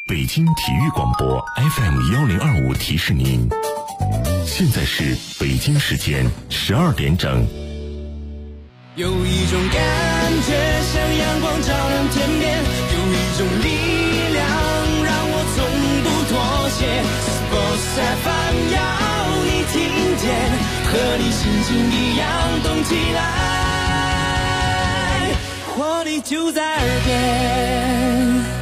北京体育广播 FM1025提示您，现在是北京时间12点整。 有一种感觉像阳光照亮天边，有一种力量让我从不妥协。Sports FM 要你听见，和你心情一样动起来，活力就在耳边。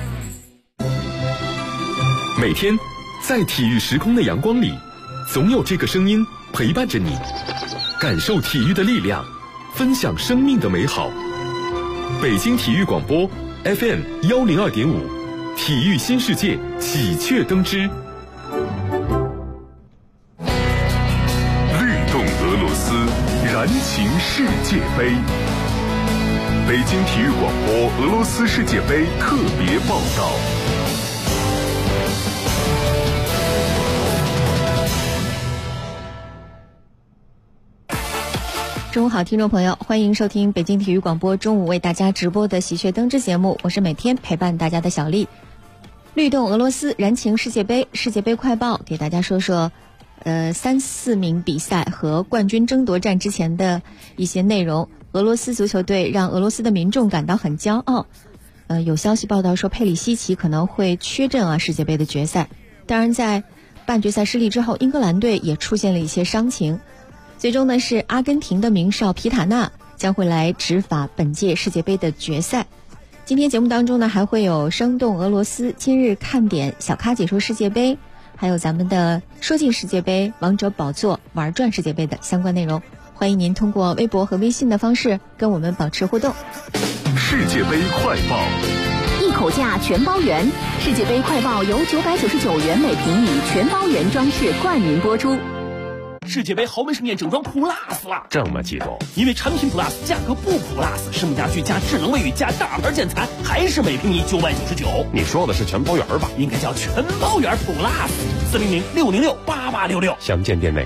每天在体育时空的阳光里，总有这个声音陪伴着你，感受体育的力量，分享生命的美好。北京体育广播 FM102.5，体育新世界喜鹊登枝。律动俄罗斯，燃情世界杯。北京体育广播俄罗斯世界杯特别报道。 中午好，听众朋友，欢迎收听北京体育广播中午为大家直播的喜鹊登枝节目，我是每天陪伴大家的小丽。律动俄罗斯，燃情世界杯，世界杯快报给大家说说3-4名比赛和冠军争夺战之前的一些内容。俄罗斯足球队让俄罗斯的民众感到很骄傲。有消息报道说佩里西奇可能会缺阵世界杯的决赛。当然在半决赛失利之后，英格兰队也出现了一些伤情。最终呢，是阿根廷的名哨皮塔纳将会来执法本届世界杯的决赛。今天节目当中呢，还会有生动俄罗斯、今日看点、小咖解说世界杯，还有咱们的说进世界杯、王者宝座、玩转世界杯的相关内容。欢迎您通过微博和微信的方式跟我们保持互动。 世界杯快报， 一口价全包圆。世界杯快报由999元每平米全包圆装饰冠名播出。 世界杯豪门盛宴整装 Plus 了， 这么激动？ 因为产品 Plus 价格不 Plus， 声家具加智能卫浴加大牌建材，还是每平米999。 你说的是全包圆吧？ 应该叫全包圆 Plus。400-606-8866， 详见店内。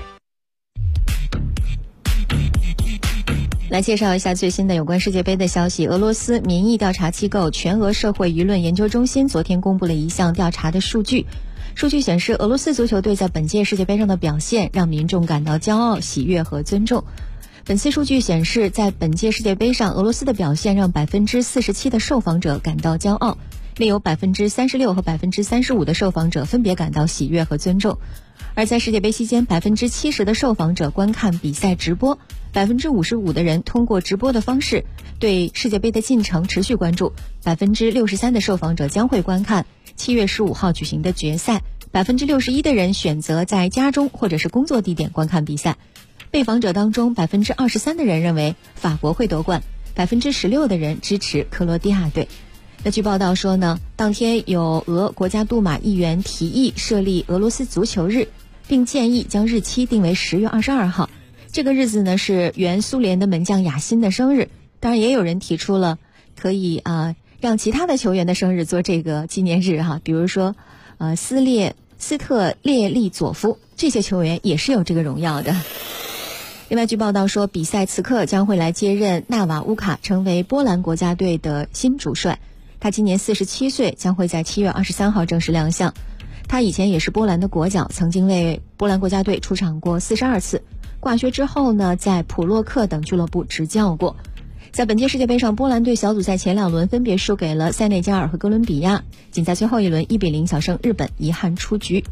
来介绍一下最新的有关世界杯的消息。俄罗斯民意调查机构全俄社会舆论研究中心昨天公布了一项调查的数据。数据显示，俄罗斯足球队在本届世界杯上的表现让民众感到骄傲、喜悦和尊重。本次数据显示，在本届世界杯上，俄罗斯的表现让 47% 的受访者感到骄傲，另有 36% 和 35% 的受访者分别感到喜悦和尊重。而在世界杯期间， 70% 的受访者观看比赛直播， 55% 的人通过直播的方式对世界杯的进程持续关注， 63% 的受访者将会观看7月15号举行的决赛， 61% 的人选择在家中或者是工作地点观看比赛。被访者当中 23% 的人认为法国会夺冠， 16% 的人支持克罗地亚队。那据报道说呢，当天有俄国家杜马议员提议设立俄罗斯足球日，并建议将日期定为10月22号。这个日子呢是原苏联的门将雅辛的生日。当然也有人提出了可以让其他的球员的生日做这个纪念日比如说斯特列利佐夫，这些球员也是有这个荣耀的。另外据报道说，比赛此刻将会来接任纳瓦乌卡成为波兰国家队的新主帅。他今年47岁，将会在7月23号正式亮相。他以前也是波兰的国脚，曾经为波兰国家队出场过42次。挂靴之后呢，在普洛克等俱乐部执教过。在本届世界杯上，波兰队小组赛前2轮分别输给了塞内加尔和哥伦比亚，仅在最后一轮1-0小胜日本，遗憾出局。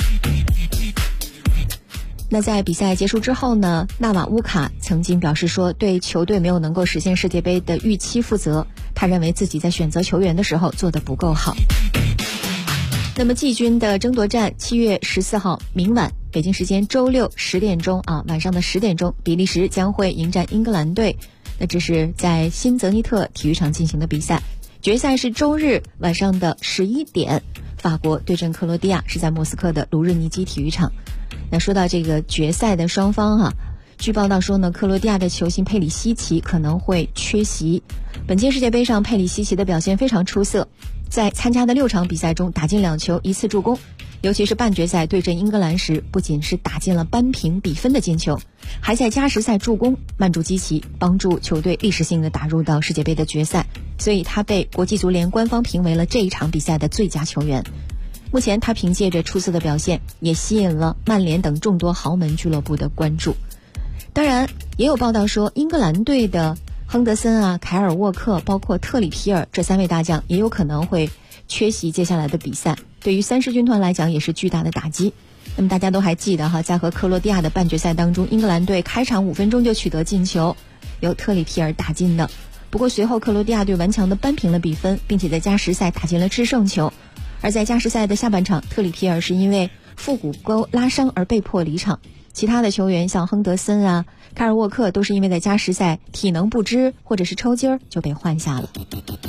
那在比赛结束之后呢，纳瓦乌卡曾经表示说，对球队没有能够实现世界杯的预期负责，他认为自己在选择球员的时候做得不够好。那么季军的争夺战7月14号明晚北京时间周六10点钟晚上的10点钟，比利时将会迎战英格兰队。那这是在新泽尼特体育场进行的比赛。决赛是周日晚上的11点，法国对阵克罗地亚，是在莫斯科的卢日尼基体育场。那说到这个决赛的双方据报道说呢，克罗地亚的球星佩里西奇可能会缺席。本届世界杯上，佩里西奇的表现非常出色，在参加的6场比赛中打进2球1次助攻，尤其是半决赛对阵英格兰时，不仅是打进了扳平比分的进球，还在加时赛助攻，慢住基奇，帮助球队历史性的打入到世界杯的决赛。 所以他被国际足联官方评为了这一场比赛的最佳球员。目前他凭借着出色的表现，也吸引了曼联等众多豪门俱乐部的关注。当然，也有报道说，英格兰队的亨德森啊、凯尔沃克，包括特里皮尔这3位大将也有可能会缺席接下来的比赛，对于三狮军团来讲也是巨大的打击。那么大家都还记得哈，在和克罗地亚的半决赛当中，英格兰队开场5分钟就取得进球，由特里皮尔打进的。不过随后克罗地亚队顽强地扳平了比分，并且在加时赛打进了制胜球。而在加时赛的下半场，特里皮尔是因为腹股沟拉伤而被迫离场。其他的球员像亨德森啊、凯尔沃克都是因为在加时赛体能不支或者是抽筋儿就被换下了。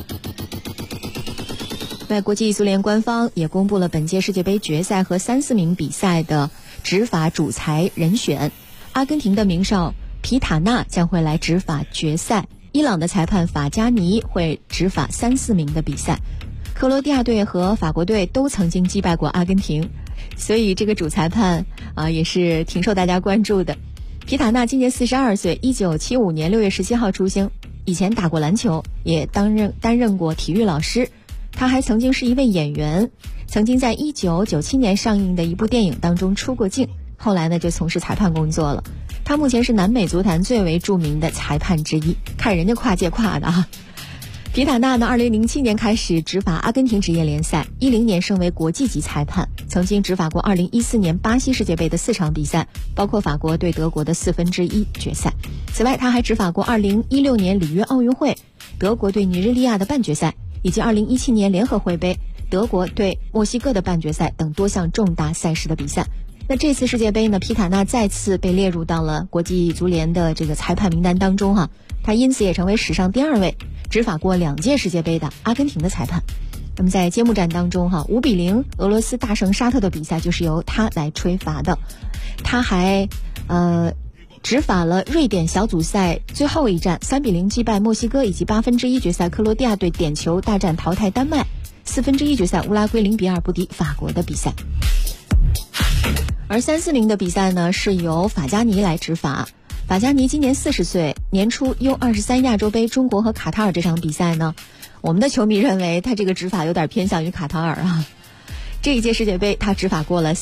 在国际足联官方也公布了本届世界杯决赛和3、4名比赛的执法主裁人选。阿根廷的名哨皮塔纳将会来执法决赛，伊朗的裁判法加尼会执法3、4名的比赛。克罗地亚队和法国队都曾经击败过阿根廷，所以这个主裁判也是挺受大家关注的。皮塔纳今年42岁，1975年6月17号出生，以前打过篮球，也担任过体育老师。他还曾经是一位演员，曾经在1997年上映的一部电影当中出过镜，后来呢就从事裁判工作了。他目前是南美足坛最为著名的裁判之一，看人家跨界跨的啊。皮塔纳呢2007年开始执法阿根廷职业联赛，10年升为国际级裁判，曾经执法过2014年巴西世界杯的4场比赛，包括法国对德国的1/4决赛。此外他还执法过2016年里约奥运会、德国对尼日利亚的半决赛，以及2017年联合会杯、德国对墨西哥的半决赛等多项重大赛事的比赛。那这次世界杯呢，皮塔纳再次被列入到了国际足联的这个裁判名单当中哈，他因此也成为史上第2位执法过2届世界杯的阿根廷的裁判。那么在揭幕战当中哈，5-0俄罗斯大胜沙特的比赛就是由他来吹罚的。他还执法了瑞典小组赛最后一战3-0击败墨西哥，以及1/8决赛克罗地亚队点球大战淘汰丹麦，1/4决赛乌拉圭0-2不敌法国的比赛。而3、4名的比赛呢是由法加尼来执法。法加尼今年40岁，年初 U23 亚洲杯中国和卡塔尔这场比赛呢，我们的球迷认为他这个执法有点偏向于卡塔尔啊。这一届世界杯他执法过了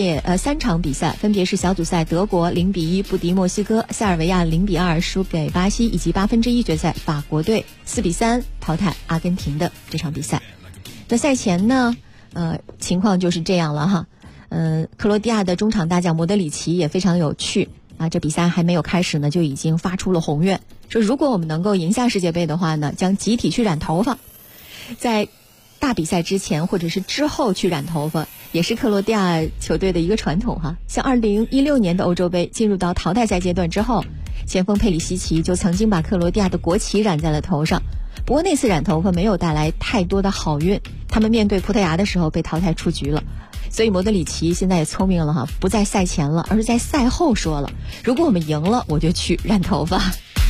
3场比赛，分别是小组赛德国0-1不敌墨西哥，塞尔维亚0-2输给巴西，以及1/8决赛法国队4-3淘汰阿根廷的这场比赛。那赛前呢情况就是这样了哈。克罗地亚的中场大将莫德里奇也非常有趣啊，这比赛还没有开始呢就已经发出了宏愿，说如果我们能够赢下世界杯的话呢，将集体去染头发。在大比赛之前或者是之后去染头发也是克罗地亚球队的一个传统哈。像2016年的欧洲杯进入到淘汰赛阶段之后，前锋佩里西奇就曾经把克罗地亚的国旗染在了头上。不过那次染头发没有带来太多的好运，他们面对葡萄牙的时候被淘汰出局了。所以莫德里奇现在也聪明了哈，不在赛前了，而是在赛后说了，如果我们赢了我就去染头发。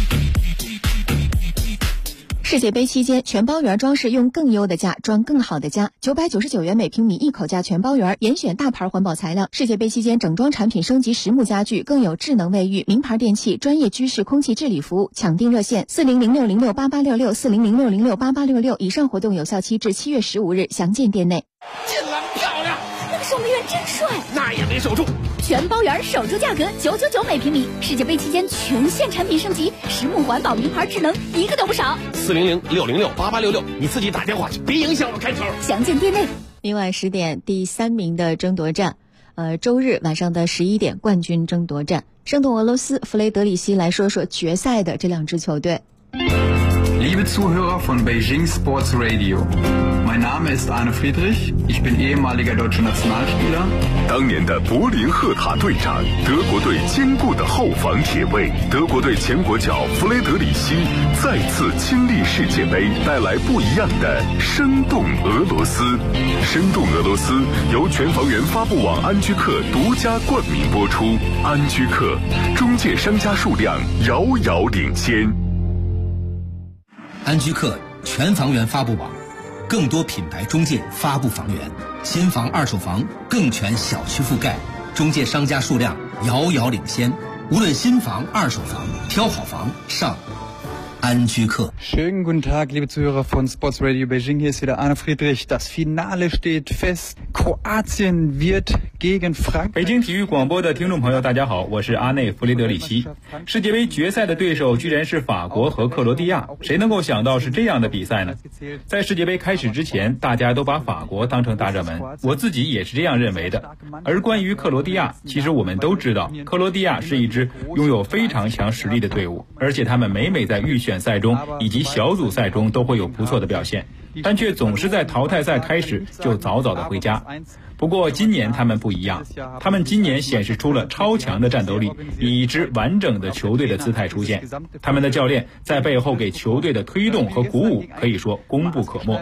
世界杯期间，全包园装饰用更优的价装更好的家，999元每平米一口价全包园，严选大牌环保材料。世界杯期间整装产品升级实木家具，更有智能卫浴、名牌电器、专业居室空气治理服务。抢订热线4006068866，4006068866。以上活动有效期至7月15日，详见店内。 进篮漂亮， 那个守门员真帅， 那也没守住。 全包园守住价格999每平米。世界杯期间全线产品升级，实木环保名牌智能一个都不少。 400-606-8866，你自己打电话去，别影响我开头。 详见店内。 另外10点第3名的争夺战，周日晚上的11点冠军争夺战，圣东俄罗斯弗雷德里希来说说决赛的这2支球队。 Liebe Zuhörer von Beijing Sports Radio, mein Name ist Arne Friedrich, ich bin ehemaliger deutscher Nationalspieler. 当年的柏林赫塔队长，德国队坚固的后防铁卫，德国队前国脚弗雷德里希再次亲历世界杯，带来不一样的生动俄罗斯。生动俄罗斯由全房源发布网安居客独家冠名播出，安居客中介商家数量遥遥领先。 安居客全房源发布网，更多品牌中介发布房源，新房二手房更全小区覆盖，中介商家数量遥遥领先。无论新房二手房，挑好房上安居客。 Schönen guten Tag, liebe Zuhörer von Sports Radio Beijing. Hier ist wieder Arne Friedrich. Das Finale steht fest. Kroatien wird gegen Frankreich. 北京体育广播的听众朋友，大家好，我是阿内弗雷德里希。世界杯决赛的对手居然是法国和克罗地亚，谁能够想到是这样的比赛呢？在世界杯开始之前，大家都把法国当成大热门，我自己也是这样认为的。而关于克罗地亚，其实我们都知道，克罗地亚是一支拥有非常强实力的队伍，而且他们每在预选赛中以及小组赛中都会有不错的表现，但却总是在淘汰赛开始就早早的回家。不过今年他们不一样，他们今年显示出了超强的战斗力，以一支完整的球队的姿态出现。他们的教练在背后给球队的推动和鼓舞可以说功不可没。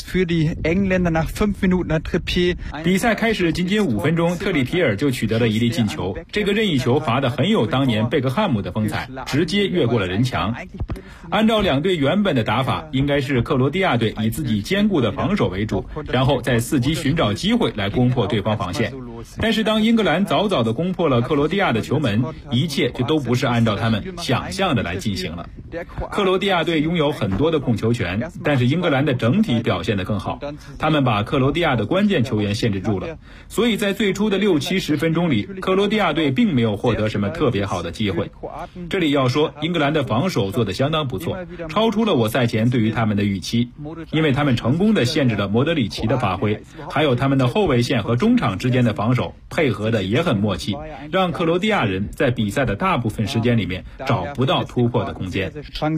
比赛开始仅仅5分钟，特里皮尔就取得了一粒进球，这个任意球罚得很有当年贝克汉姆的风采，直接越过了人墙。按照两队原本的打法，应该是克罗地亚队以自己坚固的防守为主，然后再伺机寻找机会来攻破对方防线。但是当英格兰早早地攻破了克罗地亚的球门，一切就都不是按照他们想象的来进行了。克罗地亚队拥有很多的控球权，但是英格兰的整体表现得更好，他们把克罗地亚的关键球员限制住了，所以在最初的60-70分钟里，克罗地亚队并没有获得什么特别好的机会。这里要说，英格兰的防守做得相当不错，超出了我赛前对于他们的预期，因为他们成功地限制了莫德里奇的发挥，还有他们的后卫线和中场之间的防守配合的也很默契，让克罗地亚人在比赛的大部分时间里面找不到突破的空间。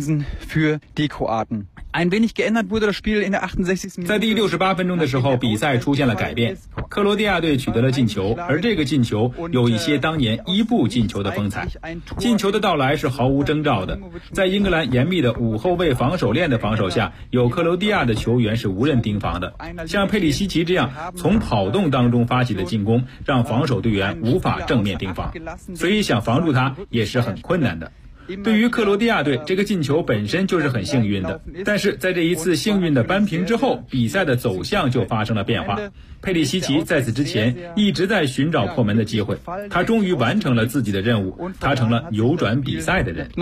在第68分钟的时候，比赛出现了改变，克罗地亚队取得了进球，而这个进球有一些当年伊布进球的风采。进球的到来是毫无征兆的，在英格兰严密的5后卫防守链的防守下，有克罗地亚的球员是无人盯防的，像佩里西奇这样从跑动当中发起的进攻，让防守队员无法正面盯防，所以想防住他也是很困难的。对于克罗地亚队，这个进球本身就是很幸运的，但是在这一次幸运的扳平之后，比赛的走向就发生了变化。佩里西奇在此之前一直在寻找破门的机会，他终于完成了自己的任务，他成了扭转比赛的人。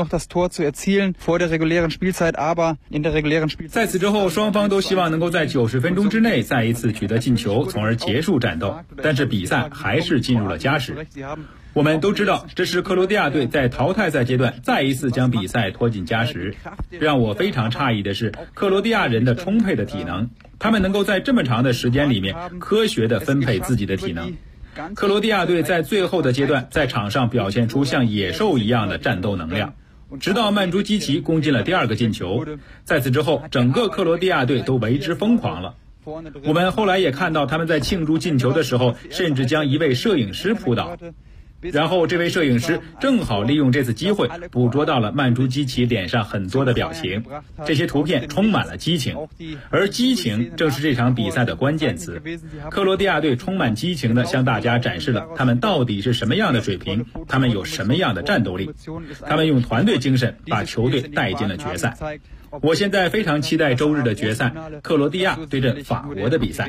在此之后，双方都希望能够在90分钟之内再一次取得进球，从而结束战斗，但是比赛还是进入了加时。我们都知道，这是克罗地亚队在淘汰赛阶段再一次将比赛拖进加时。让我非常诧异的是克罗地亚人的充沛的体能，他们能够在这么长的时间里面科学地分配自己的体能。克罗地亚队在最后的阶段在场上表现出像野兽一样的战斗能量，直到曼朱基奇攻进了第2个进球，在此之后整个克罗地亚队都为之疯狂了。我们后来也看到他们在庆祝进球的时候，甚至将一位摄影师扑倒，然后这位摄影师正好利用这次机会捕捉到了曼朱基奇脸上很多的表情，这些图片充满了激情，而激情正是这场比赛的关键词。克罗地亚队充满激情地向大家展示了他们到底是什么样的水平，他们有什么样的战斗力，他们用团队精神把球队带进了决赛。我现在非常期待周日的决赛，克罗地亚对阵法国的比赛。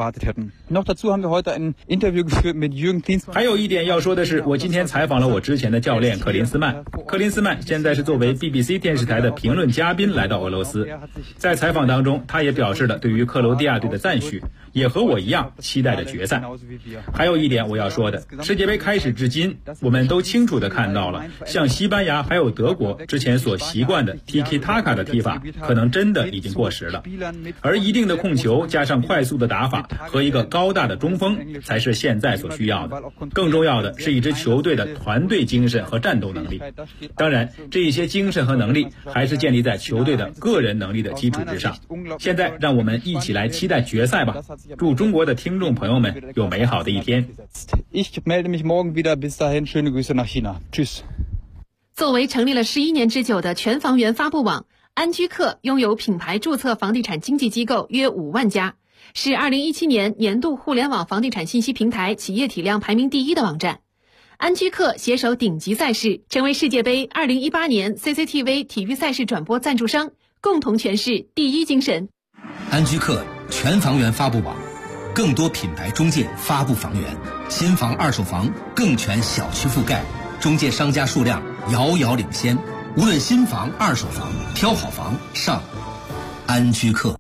还有一点要说的是，我今天采访了我之前的教练克林斯曼。克林斯曼现在是作为 BBC 电视台的评论嘉宾来到俄罗斯，在采访当中，他也表示了对于克罗地亚队的赞许，也和我一样期待着决赛。还有一点我要说的，世界杯开始至今，我们都清楚地看到了，像西班牙还有德国之前所习惯的 Tiki-Taka 的踢法可能真的已经过时了，而一定的控球加上快速的打法和一个高大的中锋才是现在所需要的。更重要的是一支球队的团队精神和战斗能力。当然，这一些精神和能力还是建立在球队的个人能力的基础之上。现在让我们一起来期待决赛吧！祝中国的听众朋友们有美好的一天。 作为成立了11年之久的全房源发布网，安居客拥有品牌注册房地产经纪机构约5万家，是2017年年度互联网房地产信息平台企业体量排名第1的网站。安居客携手顶级赛事，成为世界杯2018年 CCTV 体育赛事转播赞助商，共同诠释第一精神。 安居客全房源发布网，更多品牌中介发布房源，新房二手房更全小区覆盖，中介商家数量遥遥领先。 无论新房、二手房，挑好房上安居客。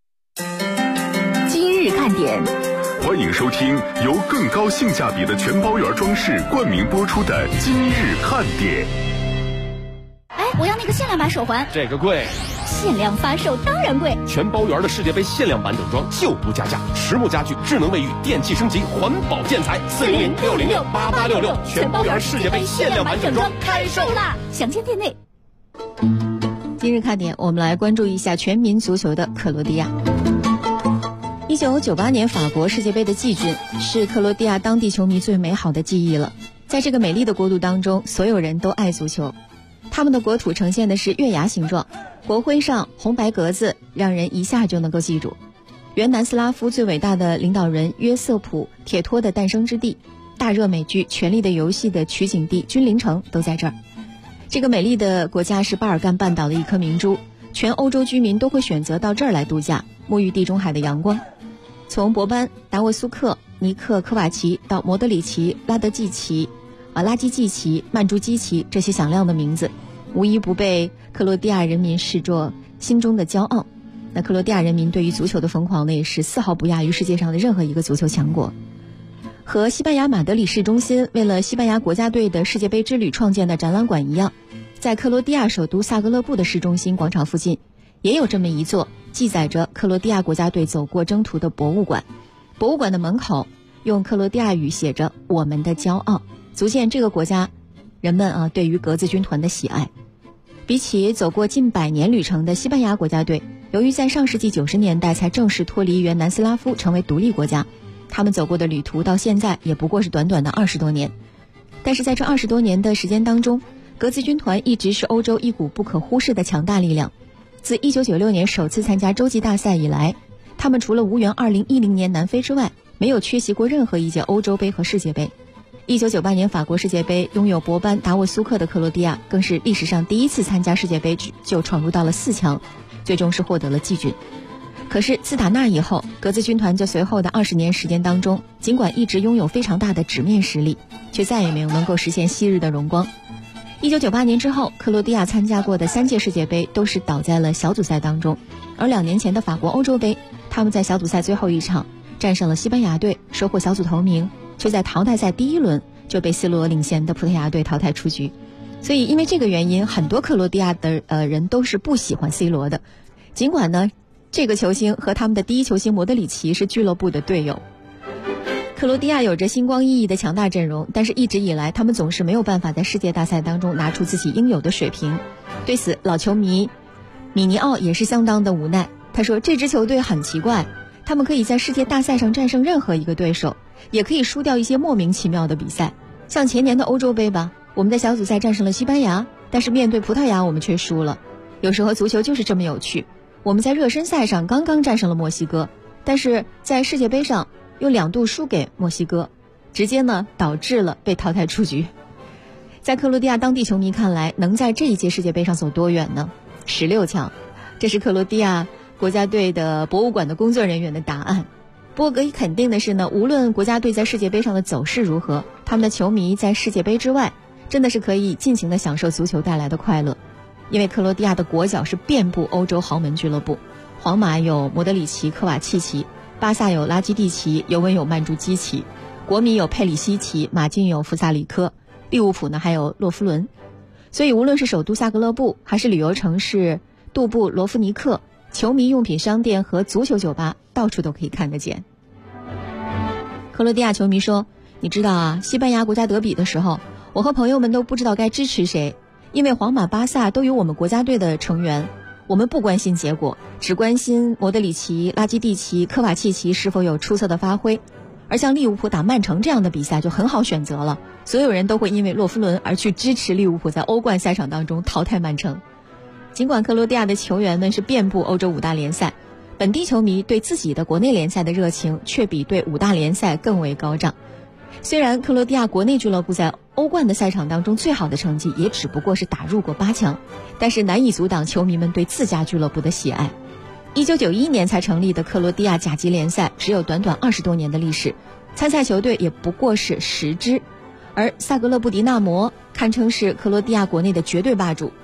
今日看点， 欢迎收听由更高性价比的全包圆装饰冠名播出的今日看点。 哎，我要那个限量版手环， 这个贵。 限量发售当然贵。 全包圆的世界杯限量版整装就不加价，实木家具、智能卫浴、电器升级、环保建材，400-606-8866，全包圆世界杯限量版整装开售啦！ 详见店内。 今日看点，我们来关注一下全民足球的克罗地亚。1998年法国世界杯的季军是克罗地亚当地球迷最美好的记忆了。在这个美丽的国度当中，所有人都爱足球。他们的国土呈现的是月牙形状，国徽上红白格子让人一下就能够记住。原南斯拉夫最伟大的领导人约瑟普·铁托的诞生之地，大热美剧《权力的游戏》的取景地君临城都在这儿。这个美丽的国家是巴尔干半岛的一颗明珠，全欧洲居民都会选择到这儿来度假，沐浴地中海的阳光。从博班、达沃苏克、尼克科瓦奇到摩德里奇、拉基季奇、曼朱基奇，这些响亮的名字无一不被克罗地亚人民视作心中的骄傲。那克罗地亚人民对于足球的疯狂呢，也是丝毫不亚于世界上的任何一个足球强国。和西班牙马德里市中心为了西班牙国家队的世界杯之旅创建的展览馆一样，在克罗地亚首都萨格勒布的市中心广场附近也有这么一座记载着克罗地亚国家队走过征途的博物馆。博物馆的门口用克罗地亚语写着我们的骄傲，足见这个国家人们对于格子军团的喜爱。比起走过近100年旅程的西班牙国家队，由于在上世纪90年代才正式脱离原南斯拉夫成为独立国家，他们走过的旅途到现在也不过是短短的20多年。但是在这20多年的时间当中，格子军团一直是欧洲一股不可忽视的强大力量。自1996年首次参加洲际大赛以来，他们除了无缘2010年南非之外，没有缺席过任何一届欧洲杯和世界杯。1998年法国世界杯拥有博班、达沃苏克的克罗地亚更是历史上第一次参加世界杯就闯入到了4强，最终是获得了季军。可是自打那以后，格子军团在随后的20年时间当中，尽管一直拥有非常大的纸面实力，却再也没有能够实现昔日的荣光。1998年之后，克罗地亚参加过的3届世界杯都是倒在了小组赛当中，而2年前的法国欧洲杯，他们在小组赛最后一场战胜了西班牙队，收获小组头名，却在淘汰赛第1轮就被 C 罗领衔的葡萄牙队淘汰出局。所以因为这个原因，很多克罗地亚的人都是不喜欢 C 罗的。尽管呢，这个球星和他们的第一球星莫德里奇是俱乐部的队友。克罗地亚有着星光熠熠的强大阵容，但是一直以来他们总是没有办法在世界大赛当中拿出自己应有的水平。对此，老球迷米尼奥也是相当的无奈。他说，这支球队很奇怪，他们可以在世界大赛上战胜任何一个对手，也可以输掉一些莫名其妙的比赛。像前年的欧洲杯吧，我们在小组赛战胜了西班牙，但是面对葡萄牙我们却输了。有时候足球就是这么有趣，我们在热身赛上刚刚战胜了墨西哥，但是在世界杯上又2度输给墨西哥，直接呢导致了被淘汰出局。在克罗地亚当地球迷看来，能在这一届世界杯上走多远呢？16强，这是克罗地亚国家队的博物馆的工作人员的答案。不过可以肯定的是呢，无论国家队在世界杯上的走势如何，他们的球迷在世界杯之外真的是可以尽情地享受足球带来的快乐。因为克罗地亚的国脚是遍布欧洲豪门俱乐部，皇马有莫德里奇、科瓦契奇，巴萨有拉基蒂奇，尤文有曼朱基奇，国米有佩里西奇，马竞有弗萨里科，利物浦呢还有洛夫伦。所以无论是首都萨格勒布还是旅游城市杜布罗夫尼克，球迷用品商店和足球酒吧到处都可以看得见。克罗地亚球迷说，你知道啊，西班牙国家德比的时候，我和朋友们都不知道该支持谁，因为皇马、巴萨都有我们国家队的成员，我们不关心结果，只关心莫德里奇、拉基蒂奇、科瓦契奇是否有出色的发挥。而像利物浦打曼城这样的比赛就很好选择了，所有人都会因为洛夫伦而去支持利物浦在欧冠赛场当中淘汰曼城。尽管克罗地亚的球员们是遍布欧洲5大联赛，本地球迷对自己的国内联赛的热情却比对5大联赛更为高涨。虽然克罗地亚国内俱乐部在欧冠的赛场当中最好的成绩也只不过是打入过8强，但是难以阻挡球迷们对自家俱乐部的喜爱。1991年才成立的克罗地亚甲级联赛只有短短20多年的历史，参赛球队也不过是10支，而萨格勒布迪纳摩堪称是克罗地亚国内的绝对霸主。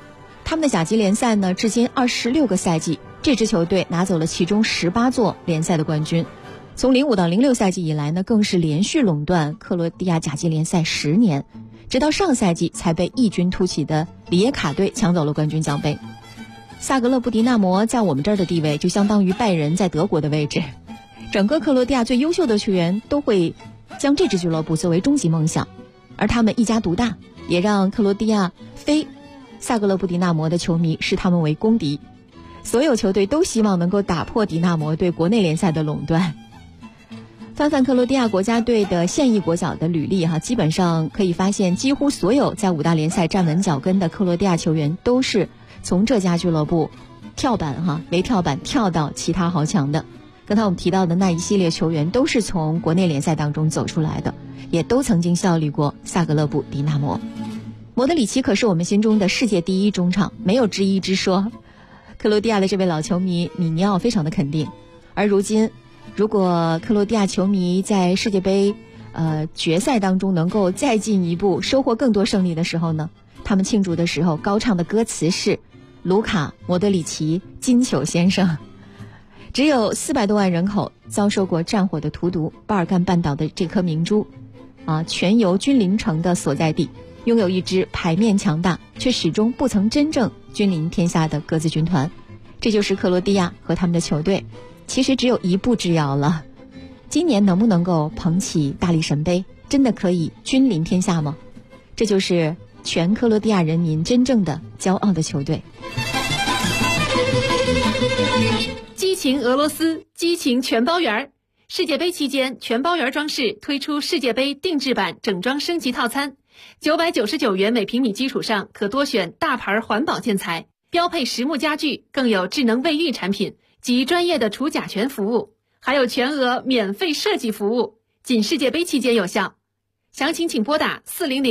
他们的甲级联赛呢，至今26个赛季，这支球队拿走了其中18座联赛的冠军。从05到06赛季以来呢，更是连续垄断克罗地亚甲级联赛10年，直到上赛季才被异军突起的里耶卡队抢走了冠军奖杯。萨格勒布迪纳摩在我们这儿的地位就相当于拜仁在德国的位置，整个克罗地亚最优秀的球员都会将这支俱乐部作为终极梦想，而他们一家独大，也让克罗地亚非萨格勒布迪纳摩的球迷视他们为公敌。所有球队都希望能够打破迪纳摩对国内联赛的垄断。翻翻克罗地亚国家队的现役国脚的履历基本上可以发现，几乎所有在5大联赛站稳脚跟的克罗地亚球员都是从这家俱乐部为跳板跳到其他豪强的。刚才我们提到的那一系列球员都是从国内联赛当中走出来的，也都曾经效力过萨格勒布迪纳摩。莫德里奇可是我们心中的世界第一中场，没有之一之说。克罗地亚的这位老球迷米尼奥非常的肯定。而如今，如果克罗地亚球迷在世界杯决赛当中能够再进一步，收获更多胜利的时候呢，他们庆祝的时候高唱的歌词是卢卡·莫德里奇金球先生。只有400多万人口，遭受过战火的荼毒，巴尔干半岛的这颗明珠全由君临城的所在地，拥有一支牌面强大却始终不曾真正君临天下的格子军团。这就是克罗地亚和他们的球队，其实只有一步之遥了。今年能不能够捧起大力神杯，真的可以君临天下吗？这就是全克罗地亚人民真正的骄傲的球队。 激情俄罗斯，激情全包圆。世界杯期间，全包圆装饰推出世界杯定制版整装升级套餐，999元每平米基础上可多选大牌环保建材，标配实木家具，更有智能卫浴产品及专业的除甲醛服务，还有全额免费设计服务，仅世界杯期间有效。详情请拨打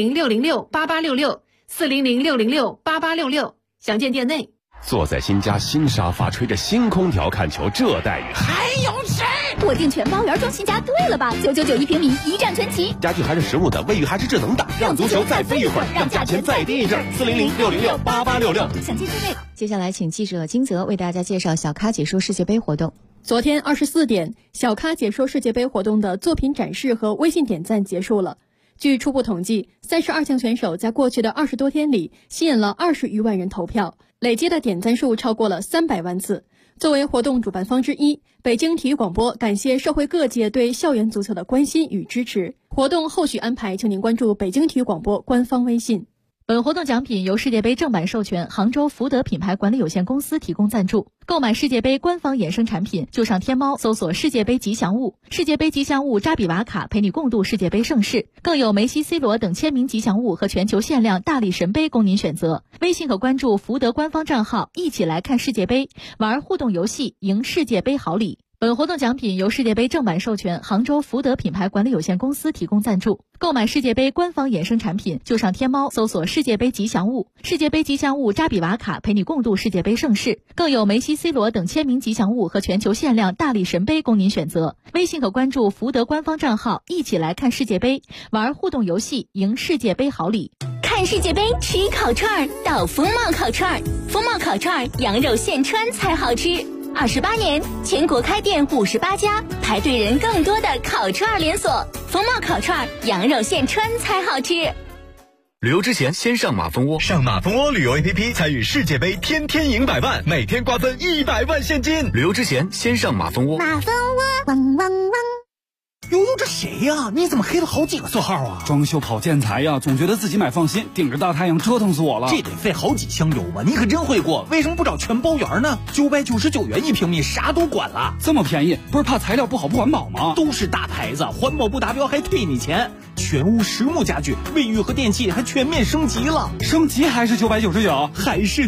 400-606-8866，400-606-8866，详见店内。 坐在新家新沙发，吹着新空调看球，这待遇还有谁？ 我订全包圆装新家对了吧？999一平米，一站全齐， 家具还是实木的，卫浴还是智能的，让足球再飞一会儿，让价钱再低一阵。400-606-8866， 详见店内。 接下来请记者金泽为大家介绍小咖解说世界杯活动。 昨天24点，小咖解说世界杯活动的作品展示和微信点赞结束了。据初步统计，32强选手在过去的20多天里吸引了20余万人投票，累计的点赞数超过了300万次。作为活动主办方之一，北京体育广播感谢社会各界对校园足球的关心与支持。活动后续安排，请您关注北京体育广播官方微信。 本活动奖品由世界杯正版授权杭州福德品牌管理有限公司提供赞助。购买世界杯官方衍生产品，就上天猫搜索世界杯吉祥物，世界杯吉祥物扎比瓦卡陪你共度世界杯盛世，更有梅西、C 罗等签名吉祥物和全球限量大力神杯供您选择。微信可关注福德官方账号，一起来看世界杯，玩互动游戏，赢世界杯好礼。本活动奖品由世界杯正版授权杭州福德品牌管理有限公司提供赞助。购买世界杯官方衍生产品，就上天猫搜索世界杯吉祥物，世界杯吉祥物扎比瓦卡陪你共度世界杯盛世，更有梅西、C 罗等签名吉祥物和全球限量大力神杯供您选择。微信可关注福德官方账号，一起来看世界杯，玩互动游戏，赢世界杯好礼。 看世界杯吃烤串到风貌烤串，风貌烤串羊肉现穿才好吃。28年，全国开店58家，排队人更多的烤串连锁。风貌烤串，羊肉现穿才好吃。 旅游之前先上马蜂窝， 上马蜂窝旅游 APP 参与世界杯，天天赢100万，每天瓜分100万现金。 旅游之前先上马蜂窝。 马蜂窝，汪汪汪。 悠悠，这谁呀？你怎么黑了好几个色号啊？ 装修跑建材呀，总觉得自己买放心，顶着大太阳折腾死我了。 这得费好几箱油吧？你可真会过，为什么不找全包圆呢？999元一平米，啥都管了。 这么便宜，不是怕材料不好不环保吗？ 都是大牌子，环保不达标还退你钱。全屋实木家具，卫浴和电器还全面升级了。 升级还是999？ 还是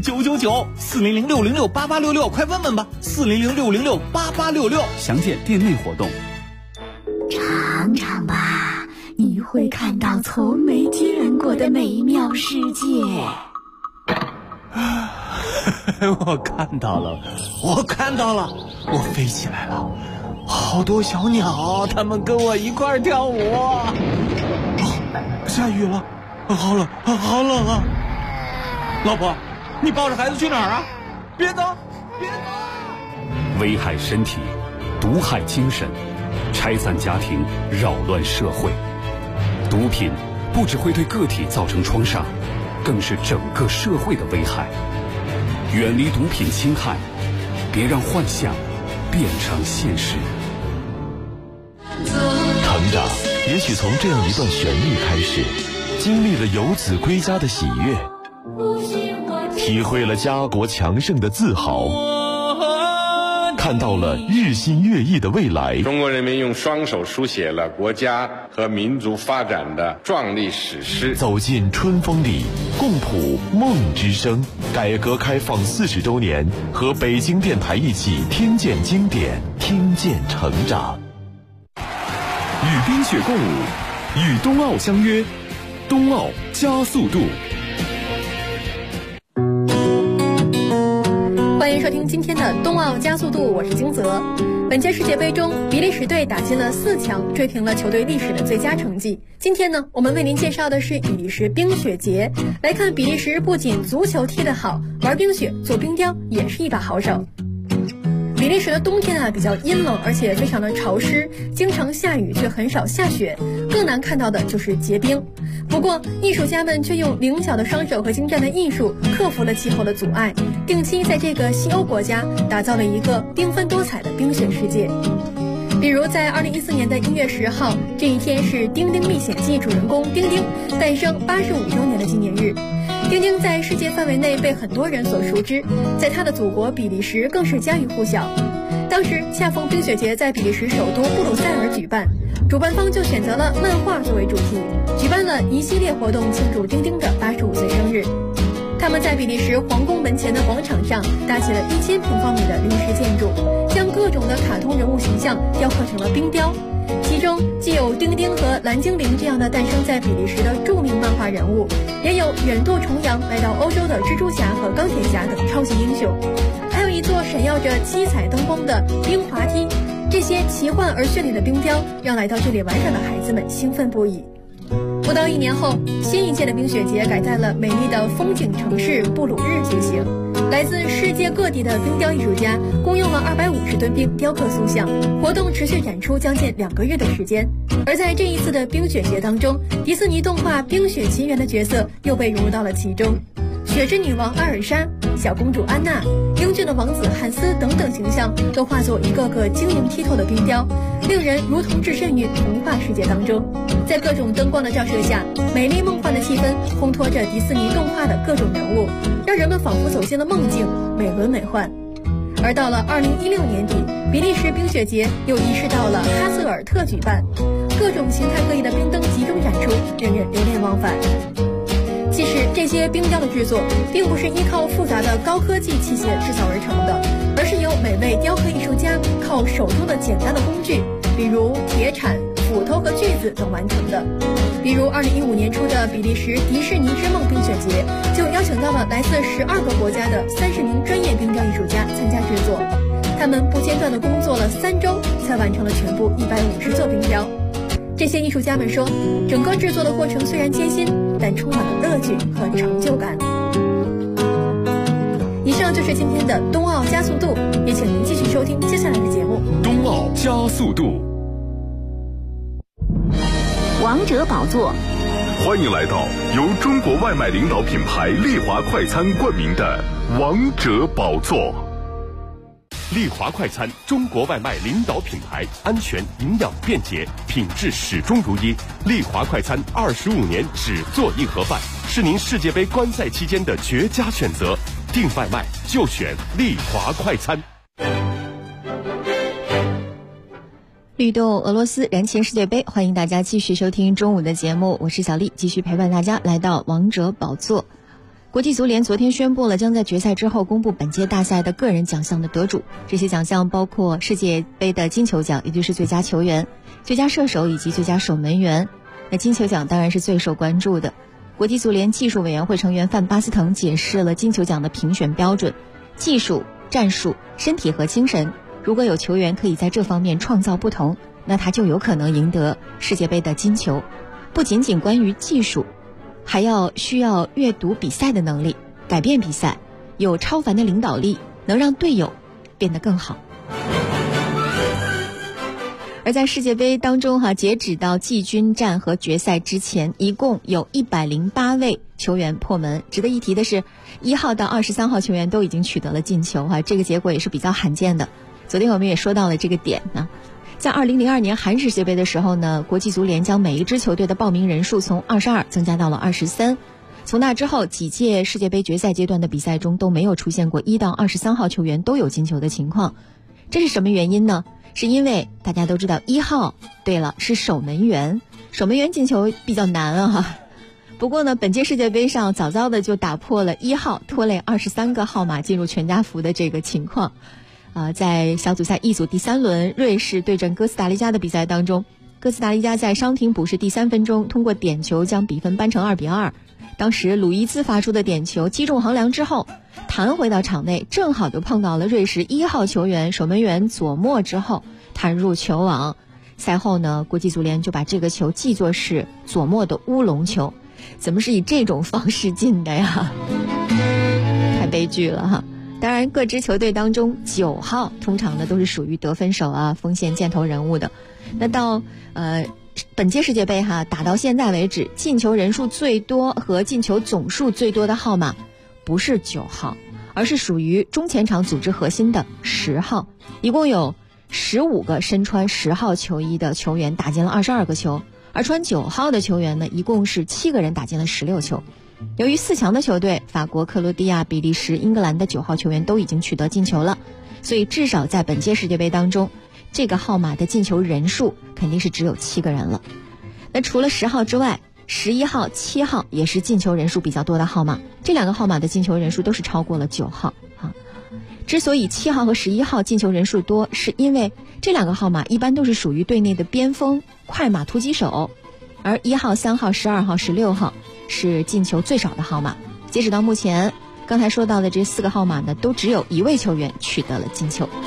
999。400-606-8866，快问问吧。400-606-8866， 详见店内活动。 尝尝吧，你会看到从没见过的美妙世界。 我看到了，我飞起来了，好多小鸟，它们跟我一块儿跳舞。下雨了，好冷啊！老婆， 你抱着孩子去哪儿啊？别走，别走！ 危害身体，毒害精神，拆散家庭，扰乱社会。毒品不只会对个体造成创伤，更是整个社会的危害。远离毒品侵害，别让幻想变成现实。 成长也许从这样一段旋律开始，经历了游子归家的喜悦，体会了家国强盛的自豪，看到了日新月异的未来。 中国人民用双手书写了国家和民族发展的壮丽史诗。 走进春风里，共谱梦之声。改革开放40周年，和北京电台一起听见经典，听见成长。 与冰雪共舞，与冬奥相约，冬奥加速度。 欢迎收听今天的冬奥加速度，我是金泽。本届世界杯中，比利时队打进了4强，追平了球队历史的最佳成绩。今天呢，我们为您介绍的是比利时冰雪节。来看比利时不仅足球踢得好，玩冰雪做冰雕也是一把好手。比利时的冬天比较阴冷，而且非常的潮湿，经常下雨却很少下雪，更难看到的就是结冰。不过艺术家们却用灵巧的双手和精湛的艺术克服了气候的阻碍，定期在这个西欧国家打造了一个缤纷多彩的冰雪世界。比如在2014年的1月10号，这一天是《丁丁历险记》主人公丁丁诞生85周年的纪念日。丁丁在世界范围内被很多人所熟知，在他的祖国比利时更是家喻户晓。当时恰逢冰雪节在比利时首都布鲁塞尔举办，主办方就选择了漫画作为主题，举办了一系列活动庆祝丁丁的85岁生日。他们在比利时皇宫门前的广场上搭起了1000平方米的临时建筑，将各种的卡通人物形象雕刻成了冰雕。其中既有丁丁和蓝精灵这样的诞生在比利时的著名漫画人物，也有远渡重洋来到欧洲的蜘蛛侠和钢铁侠等超级英雄，还有一座闪耀着七彩灯光的冰滑梯。这些奇幻而绚丽的冰雕让来到这里玩耍的孩子们兴奋不已。不到1年后，新一届的冰雪节改在了美丽的风景城市布鲁日举行。来自世界各地的冰雕艺术家共用了250吨冰雕刻塑像，活动持续展出将近2个月的时间。而在这一次的冰雪节当中，迪士尼动画《冰雪奇缘》的角色又被融入到了其中。雪之女王阿尔莎、小公主安娜、英俊的王子汉斯等等形象都化作一个个晶莹剔透的冰雕，令人如同置身于童话世界当中。在各种灯光的照射下，美丽梦幻的气氛烘托着迪士尼动画的各种人物，让人们仿佛走进了梦境，美轮美奂。而到了2016年底，比利时冰雪节又移师到了哈瑟尔特举办，各种形态各异的冰灯集中展出，令人流连忘返。其实这些冰雕的制作并不是依靠复杂的高科技器械制造而成的，而是由每位雕刻艺术家靠手中的简单的工具，比如铁铲、斧头和锯子等完成的。比如2015年初的比利时迪士尼之梦冰雪节，就邀请到了来自12个国家的30名专业冰雕艺术家参加制作，他们不间断地工作了3周，才完成了全部150座冰雕。这些艺术家们说，整个制作的过程虽然艰辛，但充满了乐趣和成就感。以上就是今天的冬奥加速度，也请您继续收听接下来的节目。 冬奥加速度， 王者宝座。 欢迎来到由中国外卖领导品牌丽华快餐冠名的王者宝座。 丽华快餐，中国外卖领导品牌，安全、营养、便捷，品质始终如一。丽华快餐25年只做硬盒饭，是您世界杯观赛期间的绝佳选择。订外卖就选丽华快餐。 律动俄罗斯燃情世界杯，欢迎大家继续收听中午的节目，我是小丽，继续陪伴大家来到王者宝座。国际足联昨天宣布了将在决赛之后公布本届大赛的个人奖项的得主，这些奖项包括世界杯的金球奖，也就是最佳球员、最佳射手以及最佳守门员。那金球奖当然是最受关注的。国际足联技术委员会成员范巴斯滕解释了金球奖的评选标准：技术、战术、身体和精神。如果有球员可以在这方面创造不同，那他就有可能赢得世界杯的金球。不仅仅关于技术，还需要阅读比赛的能力，改变比赛， 有超凡的领导力，能让队友变得更好。而在世界杯当中截止到季军战和决赛之前，一共有108位球员破门。值得一提的是，1号到23号球员都已经取得了进球这个结果也是比较罕见的。昨天我们也说到了这个点呢。在2002年韩世界杯的时候呢，国际足联将每一支球队的报名人数从22增加到了23。从那之后，几届世界杯决赛阶段的比赛中都没有出现过1到23号球员都有进球的情况。这是什么原因呢？是因为大家都知道1号，对了，是守门员，守门员进球比较难不过呢，本届世界杯上早早的就打破了1号拖累23个号码进入全家福的这个情况。在小组赛一组第3轮瑞士对阵哥斯达黎加的比赛当中，哥斯达黎加在伤停补时第3分钟通过点球将比分扳成2-2。当时鲁伊兹发出的点球击中横梁之后弹回到场内，正好就碰到了瑞士1号球员守门员佐莫之后弹入球网。赛后呢，国际足联就把这个球记作是佐莫的乌龙球。怎么是以这种方式进的呀？太悲剧了当然各支球队当中9号通常呢都是属于得分手锋线箭头人物的。那到本届世界杯打到现在为止，进球人数最多和进球总数最多的号码不是9号，而是属于中前场组织核心的10号。一共有15个身穿10号球衣的球员打进了22个球，而穿9号的球员呢，一共是7个人打进了16球。由于4强的球队法国、克罗地亚、比利时、英格兰的9号球员都已经取得进球了，所以至少在本届世界杯当中，这个号码的进球人数肯定是只有7个人了。那除了10号之外，11号、7号也是进球人数比较多的号码，这2个号码的进球人数都是超过了9号之所以7号和11号进球人数多，是因为这2个号码一般都是属于队内的边锋、快马突击手，而1号、3号、12号、16号是进球最少的号码。截止到目前，刚才说到的这4个号码呢，都只有1位球员取得了进球。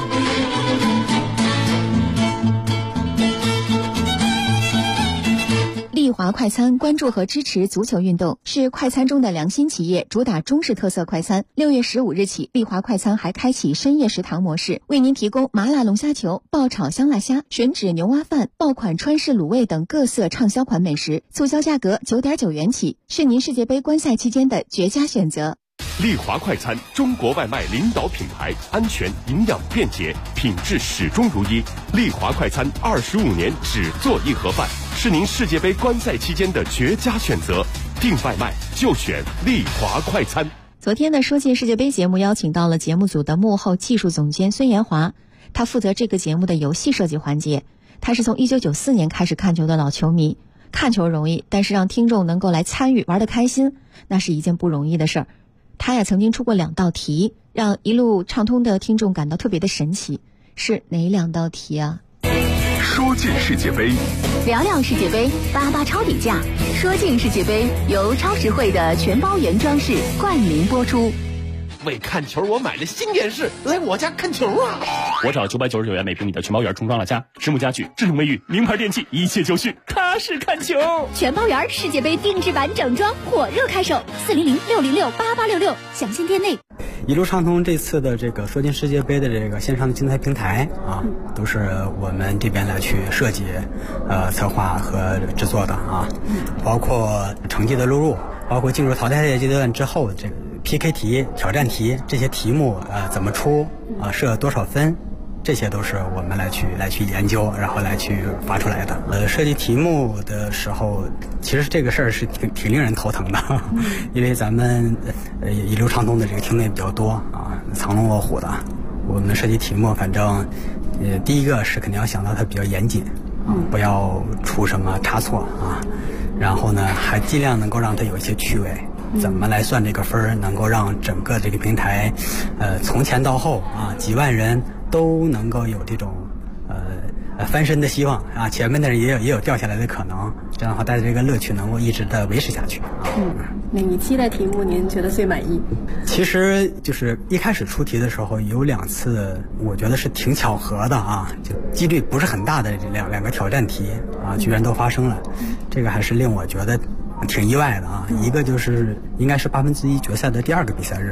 丽华快餐关注和支持足球运动，是快餐中的良心企业，主打中式特色快餐。6月15日起，丽华快餐还开启深夜食堂模式，为您提供麻辣龙虾球、爆炒香辣虾、吮指牛蛙饭、爆款川式卤味等各色畅销款美食，促销价格9.9元起，是您世界杯观赛期间的绝佳选择。 丽华快餐，中国外卖领导品牌，安全、营养、便捷，品质始终如一。丽华快餐25年只做一盒饭，是您世界杯观赛期间的绝佳选择。订外卖就选丽华快餐。 昨天的说进世界杯节目邀请到了节目组的幕后技术总监孙延华，他负责这个节目的游戏设计环节。他是从1994年开始看球的老球迷，看球容易，但是让听众能够来参与玩得开心，那是一件不容易的事儿。他也曾经出过2道题，让一路畅通的听众感到特别的神奇。是哪2道题啊？ 说进世界杯， 聊聊世界杯，八八超底价。说进世界杯由超实惠的全包原装饰冠名播出。 为看球，我买了新电视，来我家看球啊！ 我找999元每平米的全包园重装了家，实木家具、智能卫浴、名牌电器，一切就绪，踏实看球。 全包园世界杯定制版整装火热开售，400-606-8866，详情店内。 一路畅通这次的这个说进世界杯的这个线上的竞赛平台都是我们这边来去设计、策划和制作的包括成绩的录入，包括进入淘汰赛阶段之后这个PK 题、挑战题这些题目怎么出设多少分，这些都是我们来去研究，然后来去发出来的。设计题目的时候，其实这个事儿是挺令人头疼的，因为咱们一流畅通的这个听众也比较多藏龙卧虎的。我们设计题目，反正第一个是肯定要想到它比较严谨不要出什么差错然后呢，还尽量能够让它有一些趣味。怎么来算这个分能够让整个这个平台从前到后几万人都能够有这种翻身的希望前面的人也有掉下来的可能，这样的话大家这个乐趣能够一直的维持下去哪一期的题目您觉得最满意？ 其实就是一开始出题的时候有2次我觉得是挺巧合的就几率不是很大的两个挑战题居然都发生了，这个还是令我觉得挺意外的一个就是应该是1/8决赛的第2个比赛日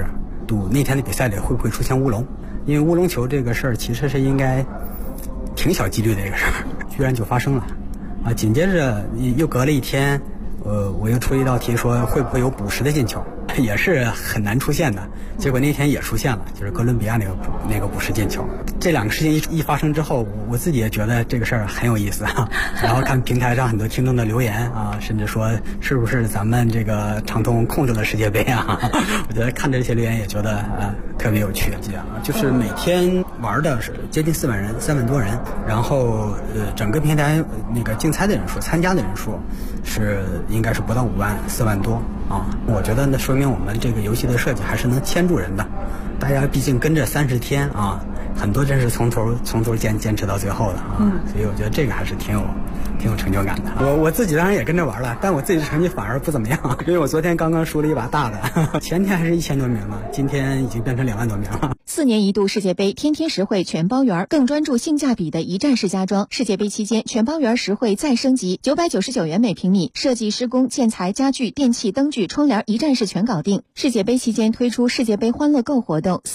赌那天的比赛里会不会出现乌龙，因为乌龙球这个事儿其实是应该挺小几率的一个事儿，居然就发生了啊！紧接着又隔了一天，我又出一道题说会不会有补时的进球，也是很难出现的，结果那天也出现了，就是哥伦比亚那个补时进球。这两个事情一发生之后，我自己也觉得这个事儿很有意思啊。然后看平台上很多听众的留言啊，甚至说是不是咱们这个长通控制了世界杯啊？我觉得看着这些留言也觉得特别有趣。就是每天玩的是接近4万人，3万多人，然后整个平台那个竞猜的人数、参加的人数应该是不到5万，4万多啊。我觉得那说明我们这个游戏的设计还是能牵住人的。大家毕竟跟着30天啊，很多真是从头坚持到最后的啊，所以我觉得这个还是挺有成就感的。我自己当然也跟着玩了，但我自己成绩反而不怎么样，因为我昨天刚刚输了一把大的，前天还是1000多名了，今天已经变成2万多名了。 4年一度世界杯，天天实惠全包圆，更专注性价比的一站式家装。世界杯期间，全包圆实惠再升级，999元每平米，设计、施工、建材、家具、电器、灯具、窗帘一站式全搞定。世界杯期间推出世界杯欢乐购活动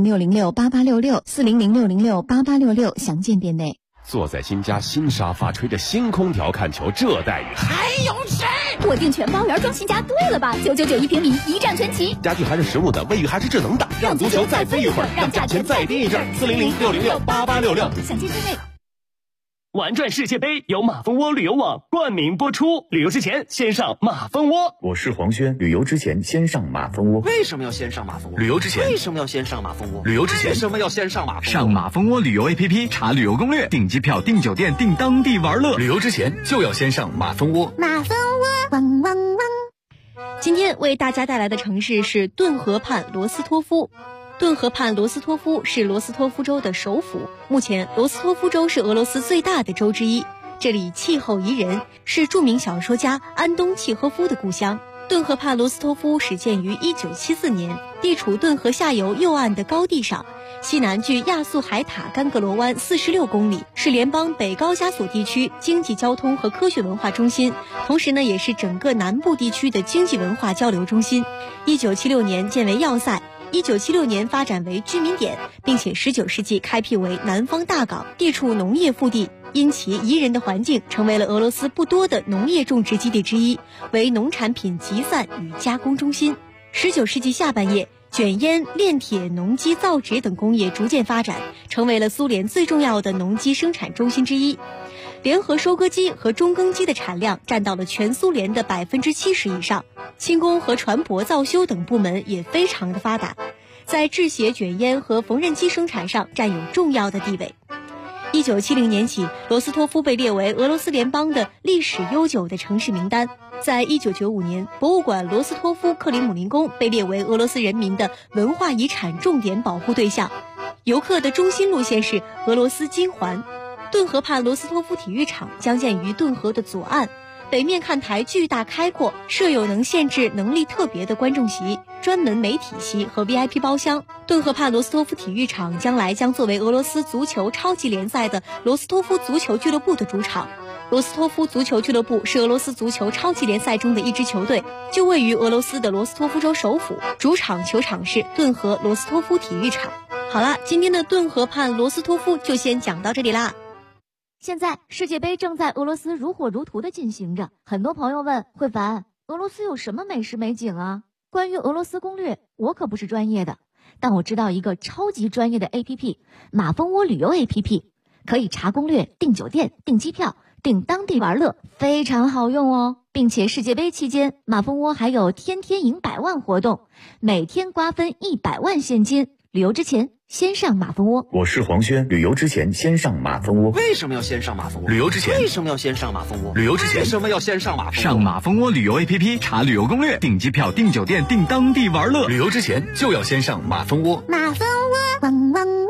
，400-606-8866，400-606-8866，详见店内。 坐在新家新沙发，吹着新空调看球，这待遇还有谁？ 我订全包圆装新家，对了吧？999一平米，一站全齐， 家具还是实木的，卫浴还是智能的，让足球再飞一会儿，让价钱再低一阵，400-606-8866， 详见店内。 玩转世界杯由马蜂窝旅游网冠名播出，旅游之前先上马蜂窝。 我是黄轩，旅游之前先上马蜂窝。 为什么要先上马蜂窝？ 旅游之前为什么要先上马蜂窝？ 旅游之前为什么要先上马蜂窝？ 上马蜂窝旅游 APP 查旅游攻略，订机票、订酒店、订当地玩乐。旅游之前就要先上马蜂窝。 马蜂窝，汪汪汪！ 今天为大家带来的城市是顿河畔罗斯托夫。顿河畔罗斯托夫是罗斯托夫州的首府，目前罗斯托夫州是俄罗斯最大的州之一。这里气候宜人，是著名小说家安东契诃夫的故乡。顿河畔罗斯托夫始建于1974年，地处顿河下游右岸的高地上，西南距亚速海塔甘格罗湾46公里，是联邦北高加索地区经济交通和科学文化中心，同时也是整个南部地区的经济文化交流中心。1976年建为要塞，1976年发展为居民点，并且19世纪开辟为南方大港，地处农业腹地，因其宜人的环境，成为了俄罗斯不多的农业种植基地之一，为农产品集散与加工中心。19世纪下半叶，卷烟、炼铁、农机造纸等工业逐渐发展，成为了苏联最重要的农机生产中心之一。联合收割机和中耕机的产量占到了全苏联的70%以上，轻工和船舶造修等部门也非常的发达，在制鞋、卷烟和缝纫机生产上占有重要的地位。1970年起，罗斯托夫被列为俄罗斯联邦的历史悠久的城市名单。在1995年，博物馆罗斯托夫克里姆林宫被列为俄罗斯人民的文化遗产重点保护对象。游客的中心路线是俄罗斯金环。顿河畔罗斯托夫体育场将建于顿河的左岸，北面看台巨大开阔，设有能限制能力特别的观众席、专门媒体席和 VIP 包厢。顿河畔罗斯托夫体育场将来将作为俄罗斯足球超级联赛的罗斯托夫足球俱乐部的主场。罗斯托夫足球俱乐部是俄罗斯足球超级联赛中的一支球队，就位于俄罗斯的罗斯托夫州首府，主场球场是顿河罗斯托夫体育场。好了，今天的顿河畔罗斯托夫就先讲到这里啦。 现在世界杯正在俄罗斯如火如荼地进行着，很多朋友问慧凡，俄罗斯有什么美食美景啊？关于俄罗斯攻略，我可不是专业的，但我知道一个超级专业的 APP， 马蜂窝旅游 APP， 可以查攻略、订酒店、订机票、订当地玩乐，非常好用哦。并且世界杯期间，马蜂窝还有天天赢100万活动，每天瓜分100万现金。旅游之前先上马蜂窝。 我是黄轩，旅游之前先上马蜂窝。 为什么要先上马蜂窝？ 旅游之前为什么要先上马蜂窝？ 旅游之前为什么要先上马蜂窝？ 上马蜂窝旅游 APP 查旅游攻略，订机票、订酒店、订当地玩乐。旅游之前就要先上马蜂窝。 马蜂窝，汪汪汪！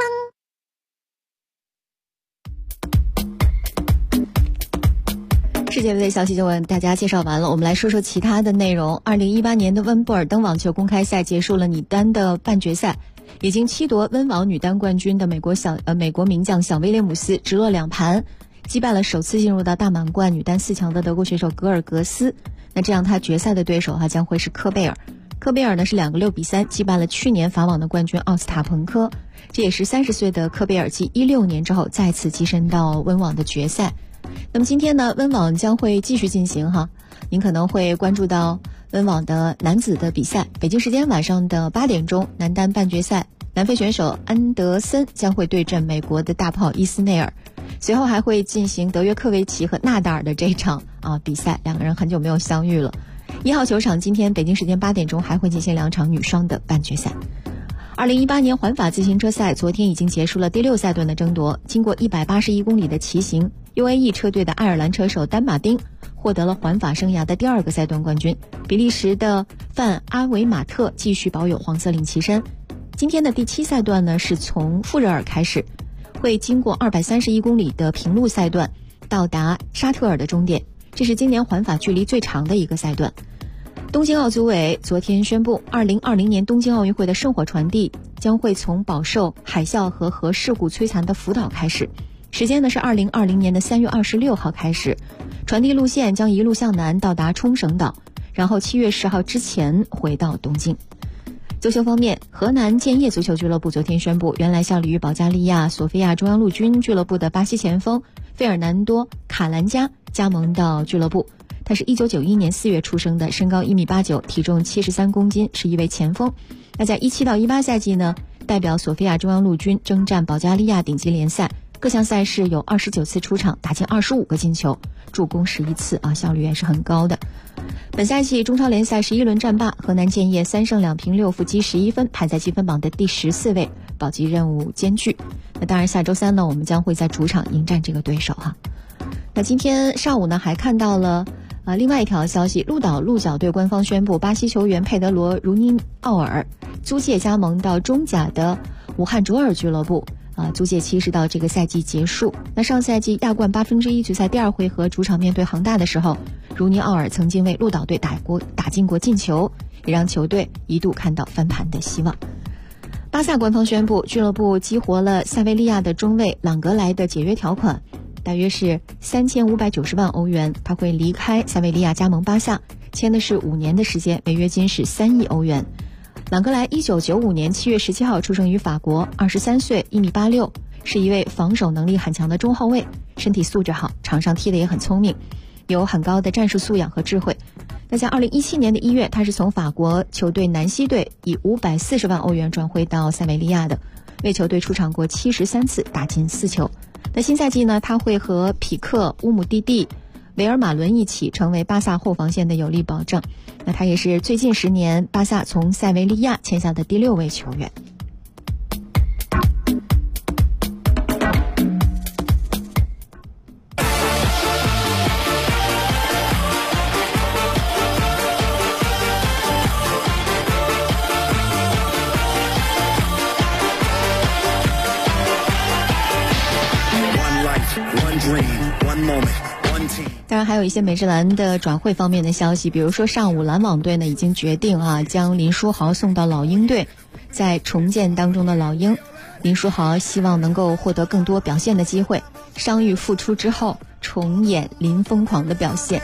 世界杯的消息就为大家介绍完了，我们来说说其他的内容。2018年的温布尔登网球公开赛结束了女单的半决赛，已经7夺温网女单冠军的美国名将小威廉姆斯直落2盘击败了首次进入到大满贯女单4强的德国选手格尔格斯。那这样他决赛的对手将会是科贝尔。 科贝尔呢是2个6比3击败了去年法网的冠军奥斯塔彭科，这也是30岁的科贝尔继16年之后再次跻身到温网的决赛。那么今天呢，温网将会继续进行哈，您可能会关注到温网的男子的比赛，北京时间晚上的8点钟，男单半决赛，南非选手安德森将会对阵美国的大炮伊斯内尔，随后还会进行德约科维奇和纳达尔的这场比赛，两个人很久没有相遇了。1号球场今天北京时间8点钟还会进行2场女双的半决赛。2018年环法自行车赛昨天已经结束了第6赛段的争夺，经过181公里的骑行， UAE 车队的爱尔兰车手丹马丁获得了环法生涯的第2个赛段冠军，比利时的范阿维马特继续保有黄色领旗衫。今天的第7赛段呢是从富热尔开始，会经过231公里的平路赛段到达沙特尔的终点，这是今年环法距离最长的一个赛段。东京奥组委昨天宣布，2020年东京奥运会的圣火传递将会从饱受海啸和核事故摧残的福岛开始，时间呢是2020年的3月26号开始，传递路线将一路向南到达冲绳岛，然后7月10号之前回到东京。足球方面，河南建业足球俱乐部昨天宣布，原来效力于保加利亚索菲亚中央陆军俱乐部的巴西前锋费尔南多·卡兰加加盟到俱乐部。他是1991年4月出生的，身高1.89米，体重73公斤，是一位前锋。那在17到18赛季呢，代表索菲亚中央陆军征战保加利亚顶级联赛，各项赛事有29次出场，打进25个进球，助攻11次效率也是很高的。本赛季中超联赛11轮战罢，河南建业3胜2平6负积11分，排在积分榜的第14位，保级任务艰巨。那当然下周3呢，我们将会在主场迎战这个对手哈。那今天上午呢，还看到了另外一条消息，鹿岛鹿角队官方宣布，巴西球员佩德罗·茹尼奥尔租借加盟到中甲的武汉卓尔俱乐部，租借期是到这个赛季结束。那上赛季亚冠1/8决赛第2回合主场面对恒大的时候，茹尼奥尔曾经为鹿岛队打进过进球，也让球队一度看到翻盘的希望。巴萨官方宣布，俱乐部激活了塞维利亚的中卫朗格莱的解约条款，大约是3590万欧元，他会离开塞维利亚加盟巴萨，签的是5年的时间，违约金是3亿欧元。朗格莱1995年7月17号出生于法国，23岁，1.86米，是一位防守能力很强的中后卫，身体素质好，场上踢得也很聪明，有很高的战术素养和智慧。那在2017年的1月，他是从法国球队南希队以540万欧元转会到塞维利亚的，为球队出场过73次，打进4球。那新赛季呢，他会和匹克、乌姆蒂蒂、维尔马伦一起成为巴萨后防线的有力保证。那他也是最近10年巴萨从塞维利亚签下的第6位球员。当然还有一些美职篮的转会方面的消息，比如说上午篮网队呢已经决定将林书豪送到老鹰队，在重建当中的老鹰，林书豪希望能够获得更多表现的机会，伤愈复出之后重演林疯狂的表现。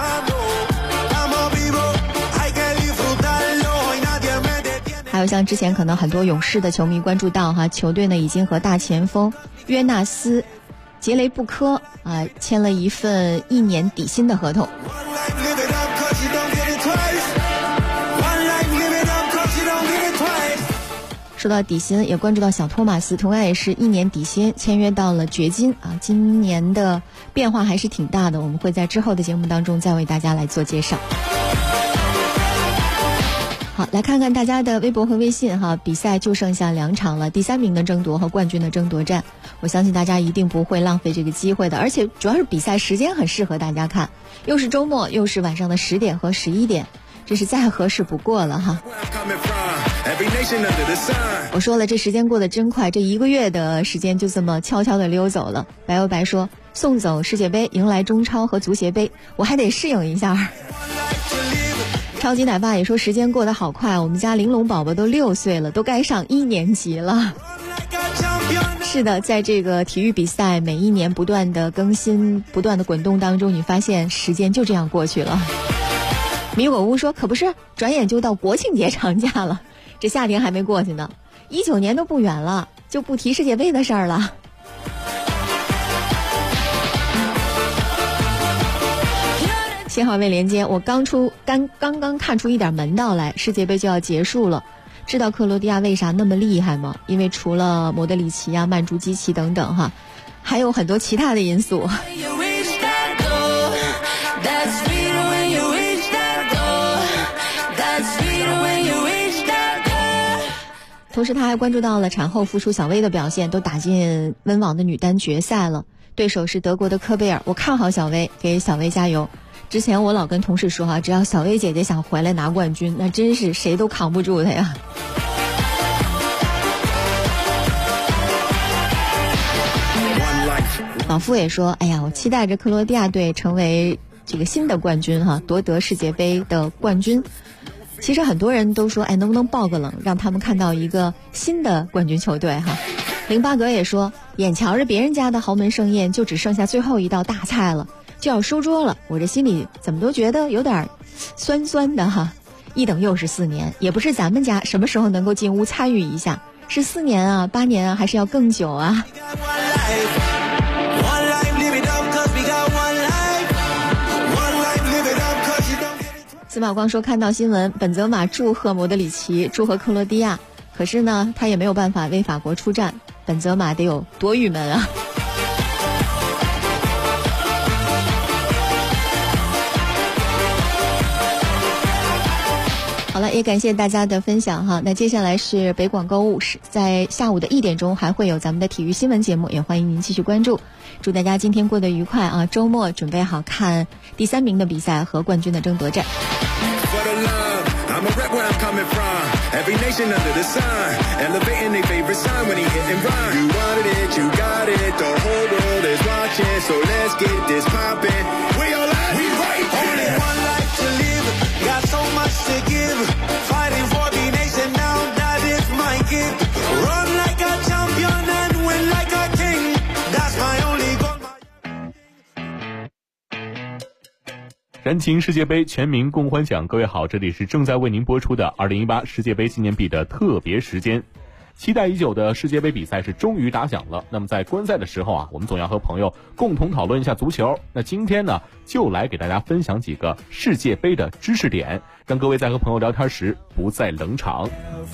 还有像之前可能很多勇士的球迷关注到球队呢已经和大前锋约纳斯杰雷布科签了一份1年底薪的合同。说到底薪，也关注到小托马斯，同样也是1年底薪签约到了掘金今年的变化还是挺大的，我们会在之后的节目当中再为大家来做介绍。好，来看看大家的微博和微信比赛就剩下2场了，第3名的争夺和冠军的争夺战，我相信大家一定不会浪费这个机会的，而且主要是比赛时间很适合大家看，又是周末，又是晚上的10点和11点，这是再合适不过了哈。我说了，这时间过得真快，这1个月的时间就这么悄悄的溜走了。白欧白说，送走世界杯，迎来中超和足协杯，我还得适应一下。超级奶爸也说，时间过得好快，我们家玲珑宝宝都6岁了，都该上1年级了。是的，在这个体育比赛每一年不断的更新，不断的滚动当中，你发现时间就这样过去了。 米果屋说可不是，转眼就到国庆节长假了，这夏天还没过去呢，19年都不远了，就不提世界杯的事儿了。信号未连接，我刚刚看出一点门道来，世界杯就要结束了。知道克罗地亚为啥那么厉害吗？因为除了莫德里奇啊、曼朱基奇等等哈，还有很多其他的因素。同时他还关注到了产后复出小薇的表现，都打进温网的女单决赛了，对手是德国的科贝尔，我看好小薇，给小薇加油。之前我老跟同事说哈，只要小薇姐姐想回来拿冠军，那真是谁都扛不住她呀。老夫也说，哎呀，我期待着克罗地亚队成为这个新的冠军哈，夺得世界杯的冠军。其实很多人都说，哎，能不能爆个冷，让他们看到一个新的冠军球队哈。林巴格也说，眼瞧着别人家的豪门盛宴就只剩下最后一道大菜了，就要收桌了，我这心里怎么都觉得有点酸酸的哈。一等又是4年，也不是咱们家什么时候能够进屋参与一下，是4年啊、8年啊，还是要更久啊？司马光说，看到新闻，本泽马祝贺莫德里奇，祝贺克罗地亚，可是呢，他也没有办法为法国出战，本泽马得有多郁闷啊！好了，也感谢大家的分享哈。那接下来是北广购物，在下午的1点钟还会有咱们的体育新闻节目，也欢迎您继续关注。祝大家今天过得愉快啊！周末准备好看第3名的比赛和冠军的争夺战。Every nation under the sun, elevating their favorite sign when he hitting rhyme. You wanted it, you got it, the whole world is watching, so let's get this poppin'. We all out, we right. Only one life to live, got so much to give. Fighting for the nation now, that is my gift. Run like a champion and win like a king. That's my only goal. 燃情世界杯全民共欢享，各位好，这里是正在为您播出的2018世界杯纪念币的特别时间。期待已久的世界杯比赛是终于打响了。那么在观赛的时候啊，我们总要和朋友共同讨论一下足球。那今天呢，就来给大家分享几个世界杯的知识点，让各位在和朋友聊天时不再冷场。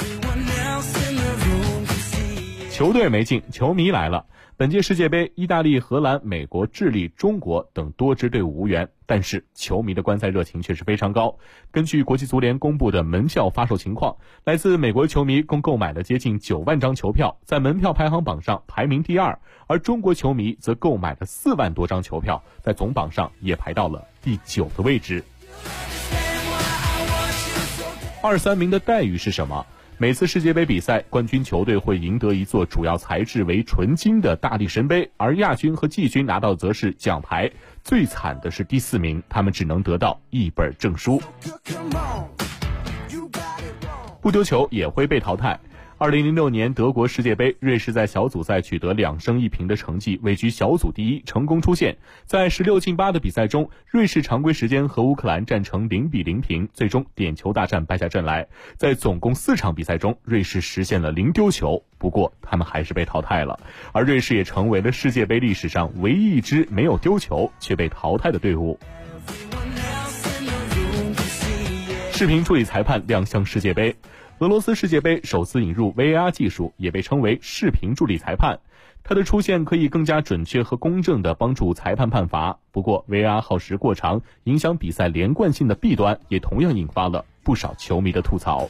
球队没进，球迷来了。本届世界杯，意大利、荷兰、美国、智利、中国等多支队伍无缘，但是球迷的观赛热情却是非常高。根据国际足联公布的门票发售情况，来自美国球迷共购买了接近9万张球票，在门票排行榜上排名第2，而中国球迷则购买了4万多张球票，在总榜上也排到了第9个位置。2、3名的待遇是什么？每次世界杯比赛，冠军球队会赢得一座主要材质为纯金的大力神杯，而亚军和季军拿到则是奖牌。最惨的是第4名，他们只能得到一本证书。不丢球也会被淘汰。2006年德国世界杯，瑞士在小组赛取得2胜1平的成绩，位居小组第1，成功出线。在16进8的比赛中，瑞士常规时间和乌克兰战成0-0平，最终点球大战败下阵来。在总共4场比赛中，瑞士实现了0丢球，不过他们还是被淘汰了。而瑞士也成为了世界杯历史上唯一一支没有丢球却被淘汰的队伍。视频助理裁判亮相世界杯。俄罗斯世界杯首次引入 VAR 技术，也被称为视频助理裁判。它的出现可以更加准确和公正地帮助裁判判罚。不过 VAR 耗时过长，影响比赛连贯性的弊端，也同样引发了不少球迷的吐槽。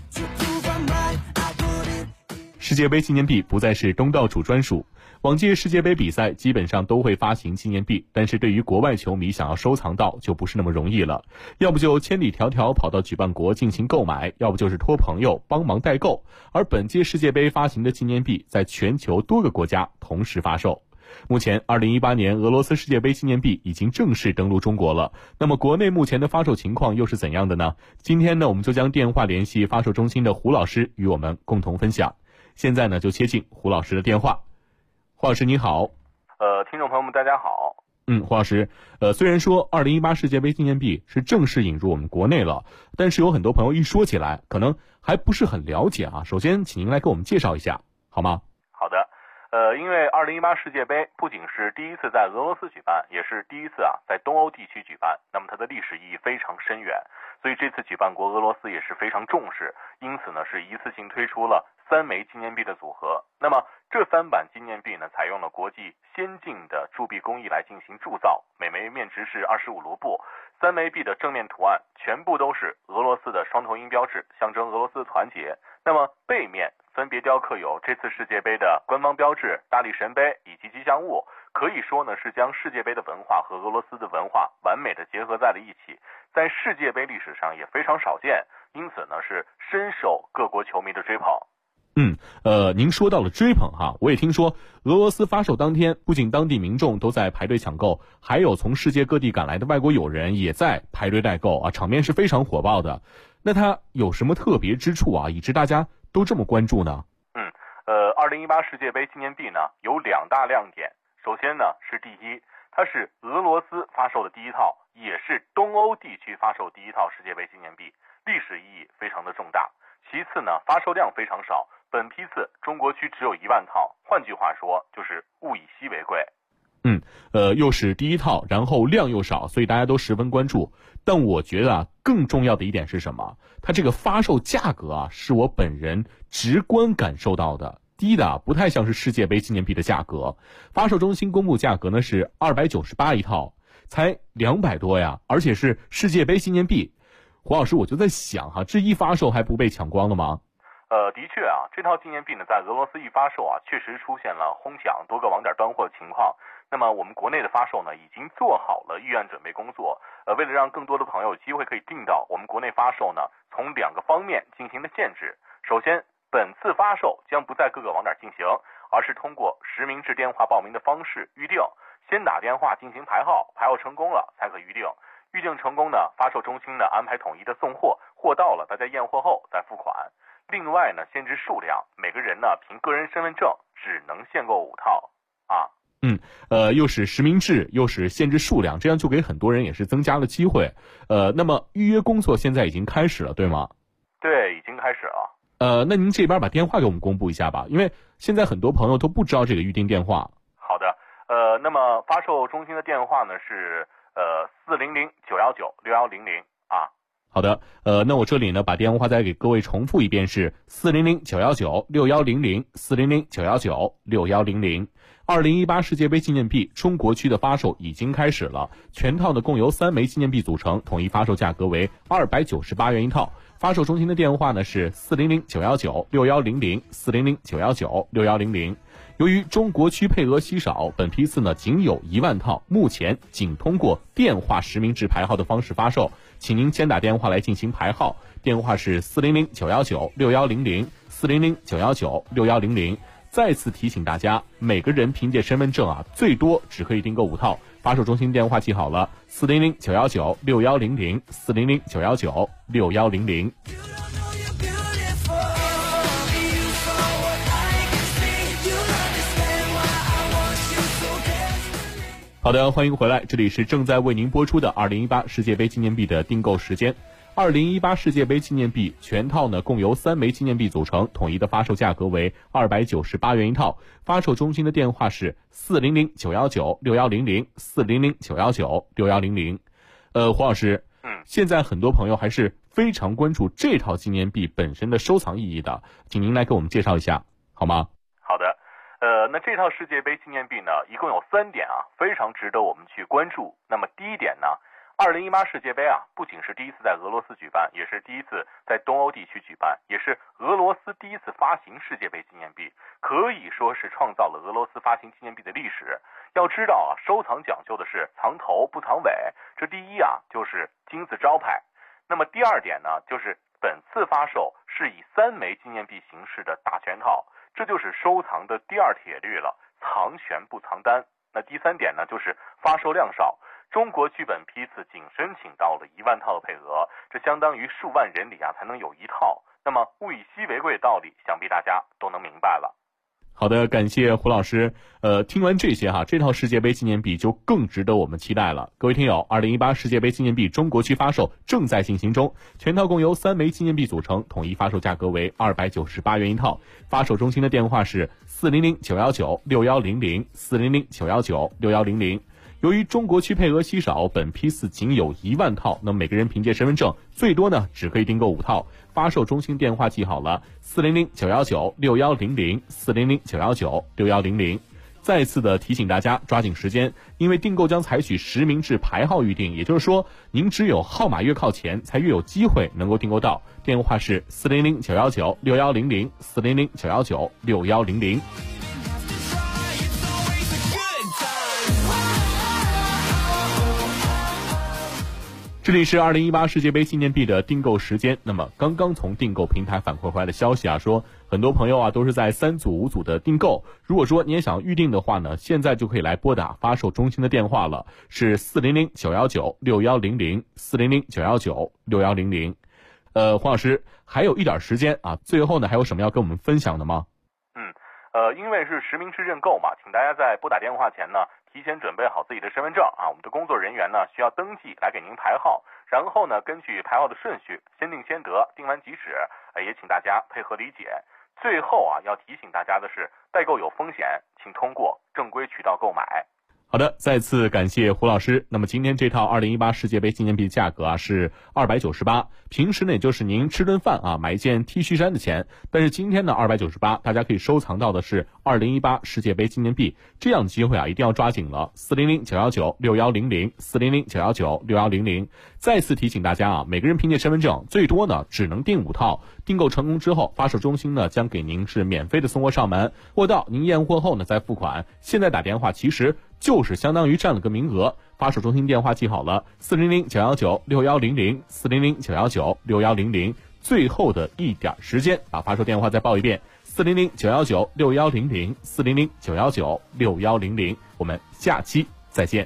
世界杯纪念币不再是东道主专属，往届世界杯比赛基本上都会发行纪念币，但是对于国外球迷想要收藏到就不是那么容易了，要不就千里迢迢跑到举办国进行购买，要不就是托朋友帮忙代购。而本届世界杯发行的纪念币在全球多个国家同时发售。目前2018年俄罗斯世界杯纪念币已经正式登陆中国了，那么国内目前的发售情况又是怎样的呢？今天呢，我们就将电话联系发售中心的胡老师与我们共同分享。现在呢，就接进胡老师的电话。胡老师您好。 听众朋友们大家好。 黄老师，虽然说2018世界杯纪念币是正式引入我们国内了，但是有很多朋友一说起来，可能还不是很了解啊。首先，请您来给我们介绍一下，好吗？ 好的，因为2018世界杯不仅是第一次在俄罗斯举办，也是第一次在东欧地区举办，那么它的历史意义非常深远，所以这次举办国俄罗斯也是非常重视，因此呢是一次性推出了3枚纪念币的组合。那么这3版纪念币呢，采用了国际先进的铸币工艺来进行铸造，每枚面值是25卢布。3枚币的正面图案全部都是俄罗斯的双头鹰标志，象征俄罗斯的团结。那么背面分别雕刻有这次世界杯的官方标志、大力神杯以及吉祥物，可以说呢是将世界杯的文化和俄罗斯的文化完美的结合在了一起，在世界杯历史上也非常少见，因此呢是深受各国球迷的追捧。 您说到了追捧哈，我也听说俄罗斯发售当天，不仅当地民众都在排队抢购，还有从世界各地赶来的外国友人也在排队代购啊，场面是非常火爆的。那它有什么特别之处啊，以致大家都这么关注呢 ？2018世界杯纪念币呢有2大亮点，首先呢是第一，它是俄罗斯发售的第一套，也是东欧地区发售第一套世界杯纪念币，历史意义非常的重大。其次呢，发售量非常少，本批次中国区只有1万套，换句话说就是物以稀为贵。 又是第一套，然后量又少，所以大家都十分关注。但我觉得更重要的一点是什么？它这个发售价格是我本人直观感受到的，低的不太像是世界杯纪念币的价格。发售中心公布价格呢是298一套，才200多呀，而且是世界杯纪念币。黄老师，我就在想这一发售还不被抢光了吗？ 的确这套纪念币呢，在俄罗斯一发售确实出现了哄抢、多个网点断货的情况。那么我们国内的发售呢，已经做好了预案准备工作。为了让更多的朋友有机会可以订到，我们国内发售呢，从2个方面进行了限制。首先，本次发售将不在各个网点进行，而是通过实名制电话报名的方式预定，先打电话进行排号，排号成功了才可预定。预定成功呢，发售中心呢安排统一的送货，货到了大家验货后再付款。另外呢，限制数量，每个人呢凭个人身份证只能限购5套又是实名制，又是限制数量，这样就给很多人也是增加了机会。那么预约工作现在已经开始了，对吗？ 对，已经开始了。 那您这边把电话给我们公布一下吧，因为现在很多朋友都不知道这个预订电话。 好的，那么发售中心的电话呢是400-919-6100 好的，那我这里呢把电话再给各位重复一遍，是400-919-6100 400-919-6100。2018世界杯纪念币中国区的发售已经开始了，全套呢共由3枚纪念币组成，统一发售价格为298元一套。发售中心的电话呢是400-919-6100 400-919-6100。由于中国区配额稀少，本批次呢仅有1万套，目前仅通过电话实名制排号的方式发售，请您先打电话来进行排号，电话是400-919-6100 400-919-6100。再次提醒大家，每个人凭借身份证最多只可以订购5套。发售中心电话记好了，400-919-6100 400-919-6100。好的，欢迎回来，这里是正在为您播出的2018世界杯纪念币的订购时间。2018世界杯纪念币全套呢共由3枚纪念币组成，统一的发售价格为298元一套。发售中心的电话是400-919-6100 400-919-6100。黄老师，现在很多朋友还是非常关注这套纪念币本身的收藏意义的，请您来给我们介绍一下好吗？ 好的，那这套世界杯纪念币呢，一共有3点非常值得我们去关注。那么第一点呢，2018世界杯不仅是第一次在俄罗斯举办，也是第一次在东欧地区举办，也是俄罗斯第一次发行世界杯纪念币，可以说是创造了俄罗斯发行纪念币的历史。要知道收藏讲究的是藏头不藏尾，这第一就是金字招牌。那么第2点呢，就是本次发售是以3枚纪念币形式的大全套，这就是收藏的第2铁律了，藏全不藏单。那第3点呢，就是发售量少。中国区本批次仅申请到了1万套的配额，这相当于数万人里才能有1套。那么物以稀为贵的道理，想必大家都能明白了。 好的，感谢胡老师。听完这些哈，这套世界杯纪念币就更值得我们期待了。各位听友，2018世界杯纪念币中国区发售正在进行中，全套共由3枚纪念币组成，统一发售价格为298元一套。发售中心的电话是400-919-6100，400-919-6100。由于中国区配额稀少，本批次仅有1万套，那么每个人凭借身份证最多呢只可以订购5套。发售中心电话记好了，400-919-6100，400-919-6100。再次的提醒大家抓紧时间，因为订购将采取实名制排号预订，也就是说您只有号码越靠前才越有机会能够订购到。电话是400-919-6100，400-919-6100。这里是2018世界杯纪念币的订购时间。那么刚刚从订购平台反馈回来的消息啊，说很多朋友啊都是在3组5组的订购。如果说你也想预定的话呢，现在就可以来拨打发售中心的电话了，是400-919-6100，400-919-6100。黄老师，还有一点时间啊，最后呢还有什么要跟我们分享的吗？ 因为是实名制认购嘛，请大家在拨打电话前呢，提前准备好自己的身份证啊，我们的工作人员呢需要登记来给您排号，然后呢根据排号的顺序，先定先得，定完即止，也请大家配合理解。最后啊，要提醒大家的是，代购有风险，请通过正规渠道购买。 好的，再次感谢胡老师。那么今天这套2018世界杯纪念币价格啊是298，平时呢也就是您吃顿饭啊买一件 T 恤衫的钱，但是今天呢298，大家可以收藏到的是2018世界杯纪念币，这样的机会啊一定要抓紧了。400-919-6100，400-919-6100。再次提醒大家啊，每个人凭借身份证最多呢只能订5套，订购成功之后，发售中心呢将给您是免费的送货上门，货到您验货后呢再付款。现在打电话其实就是相当于占了个名额。发售中心电话记好了，400-919-6100，400-919-6100。最后的一点时间，把发售电话再报一遍，400-919-6100，400-919-6100。我们下期再见。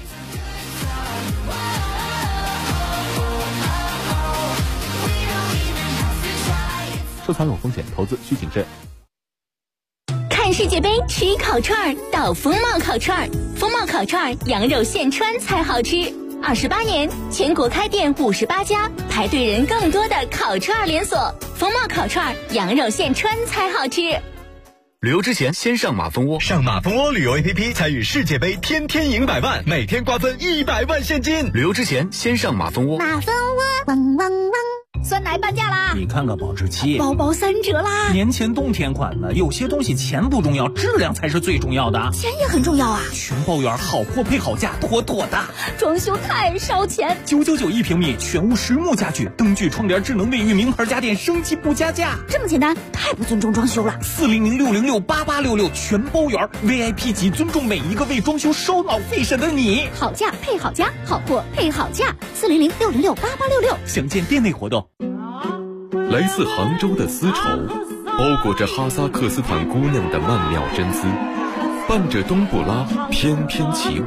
收藏有风险，投资需谨慎。 看世界杯吃烤串到风貌烤串，风貌烤串羊肉现穿才好吃。28年，全国开店58家，排队人更多的烤串连锁。风貌烤串羊肉现穿才好吃。 旅游之前先上马蜂窝， 上马蜂窝旅游 APP 参与世界杯，天天赢100万，每天瓜分100万现金。 旅游之前先上马蜂窝。 马蜂窝汪汪汪。 酸奶半价啦！ 你看看保质期， 包包3折啦！ 年前冬天款的，有些东西钱不重要，质量才是最重要的。 钱也很重要啊！ 全包圆，好货配好价，妥妥的。 装修太烧钱 ，999一平米，全屋实木家具，灯具、窗帘、智能卫浴，名牌家电，升级不加价。 这么简单，太不尊重装修了。 400-606-8866，全包圆 ，VIP 级，尊重每一个为装修烧脑费神的你。 好价配好家，好货配好价。400-606-8866， 详见店内活动。 来自杭州的丝绸，包裹着哈萨克斯坦姑娘的曼妙真姿，伴着冬不拉翩翩起舞。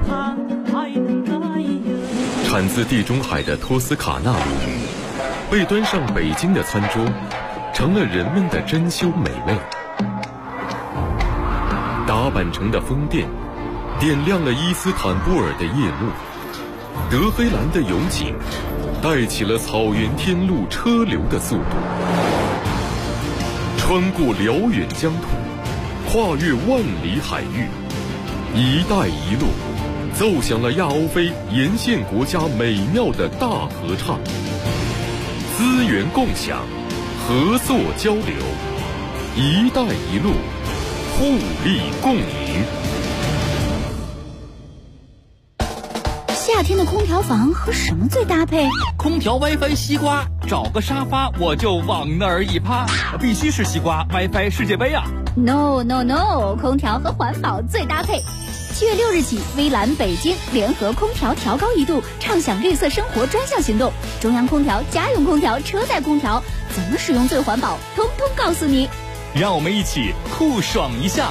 产自地中海的托斯卡纳乳被端上北京的餐桌，成了人们的珍馐美味。打扮成的风电，点亮了伊斯坦布尔的夜幕。德黑兰的油井带起了草原天路车流的速度，穿过辽远疆土，跨越万里海域，一带一路奏响了亚欧非沿线国家美妙的大合唱。资源共享，合作交流，一带一路，互利共赢。 夏天的空调房和什么最搭配？ 空调 WiFi 西瓜，找个沙发我就往那儿一趴，必须是西瓜 WiFi 世界杯啊 ！No， 空调和环保最搭配。7月6日起，微蓝北京联合空调调高1度，畅享绿色生活专项行动。中央空调、家用空调、车载空调，怎么使用最环保，通通告诉你。 让我们一起酷爽一下。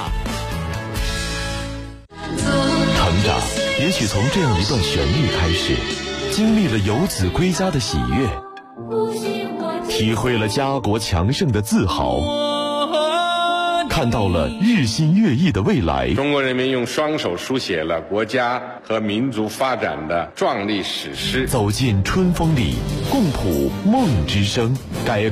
成长也许从这样一段旋律开始，经历了游子归家的喜悦，体会了家国强盛的自豪， 看到了日新月异的未来。 中国人民用双手书写了国家和民族发展的壮丽史诗。 走进春风里，共谱梦之声。改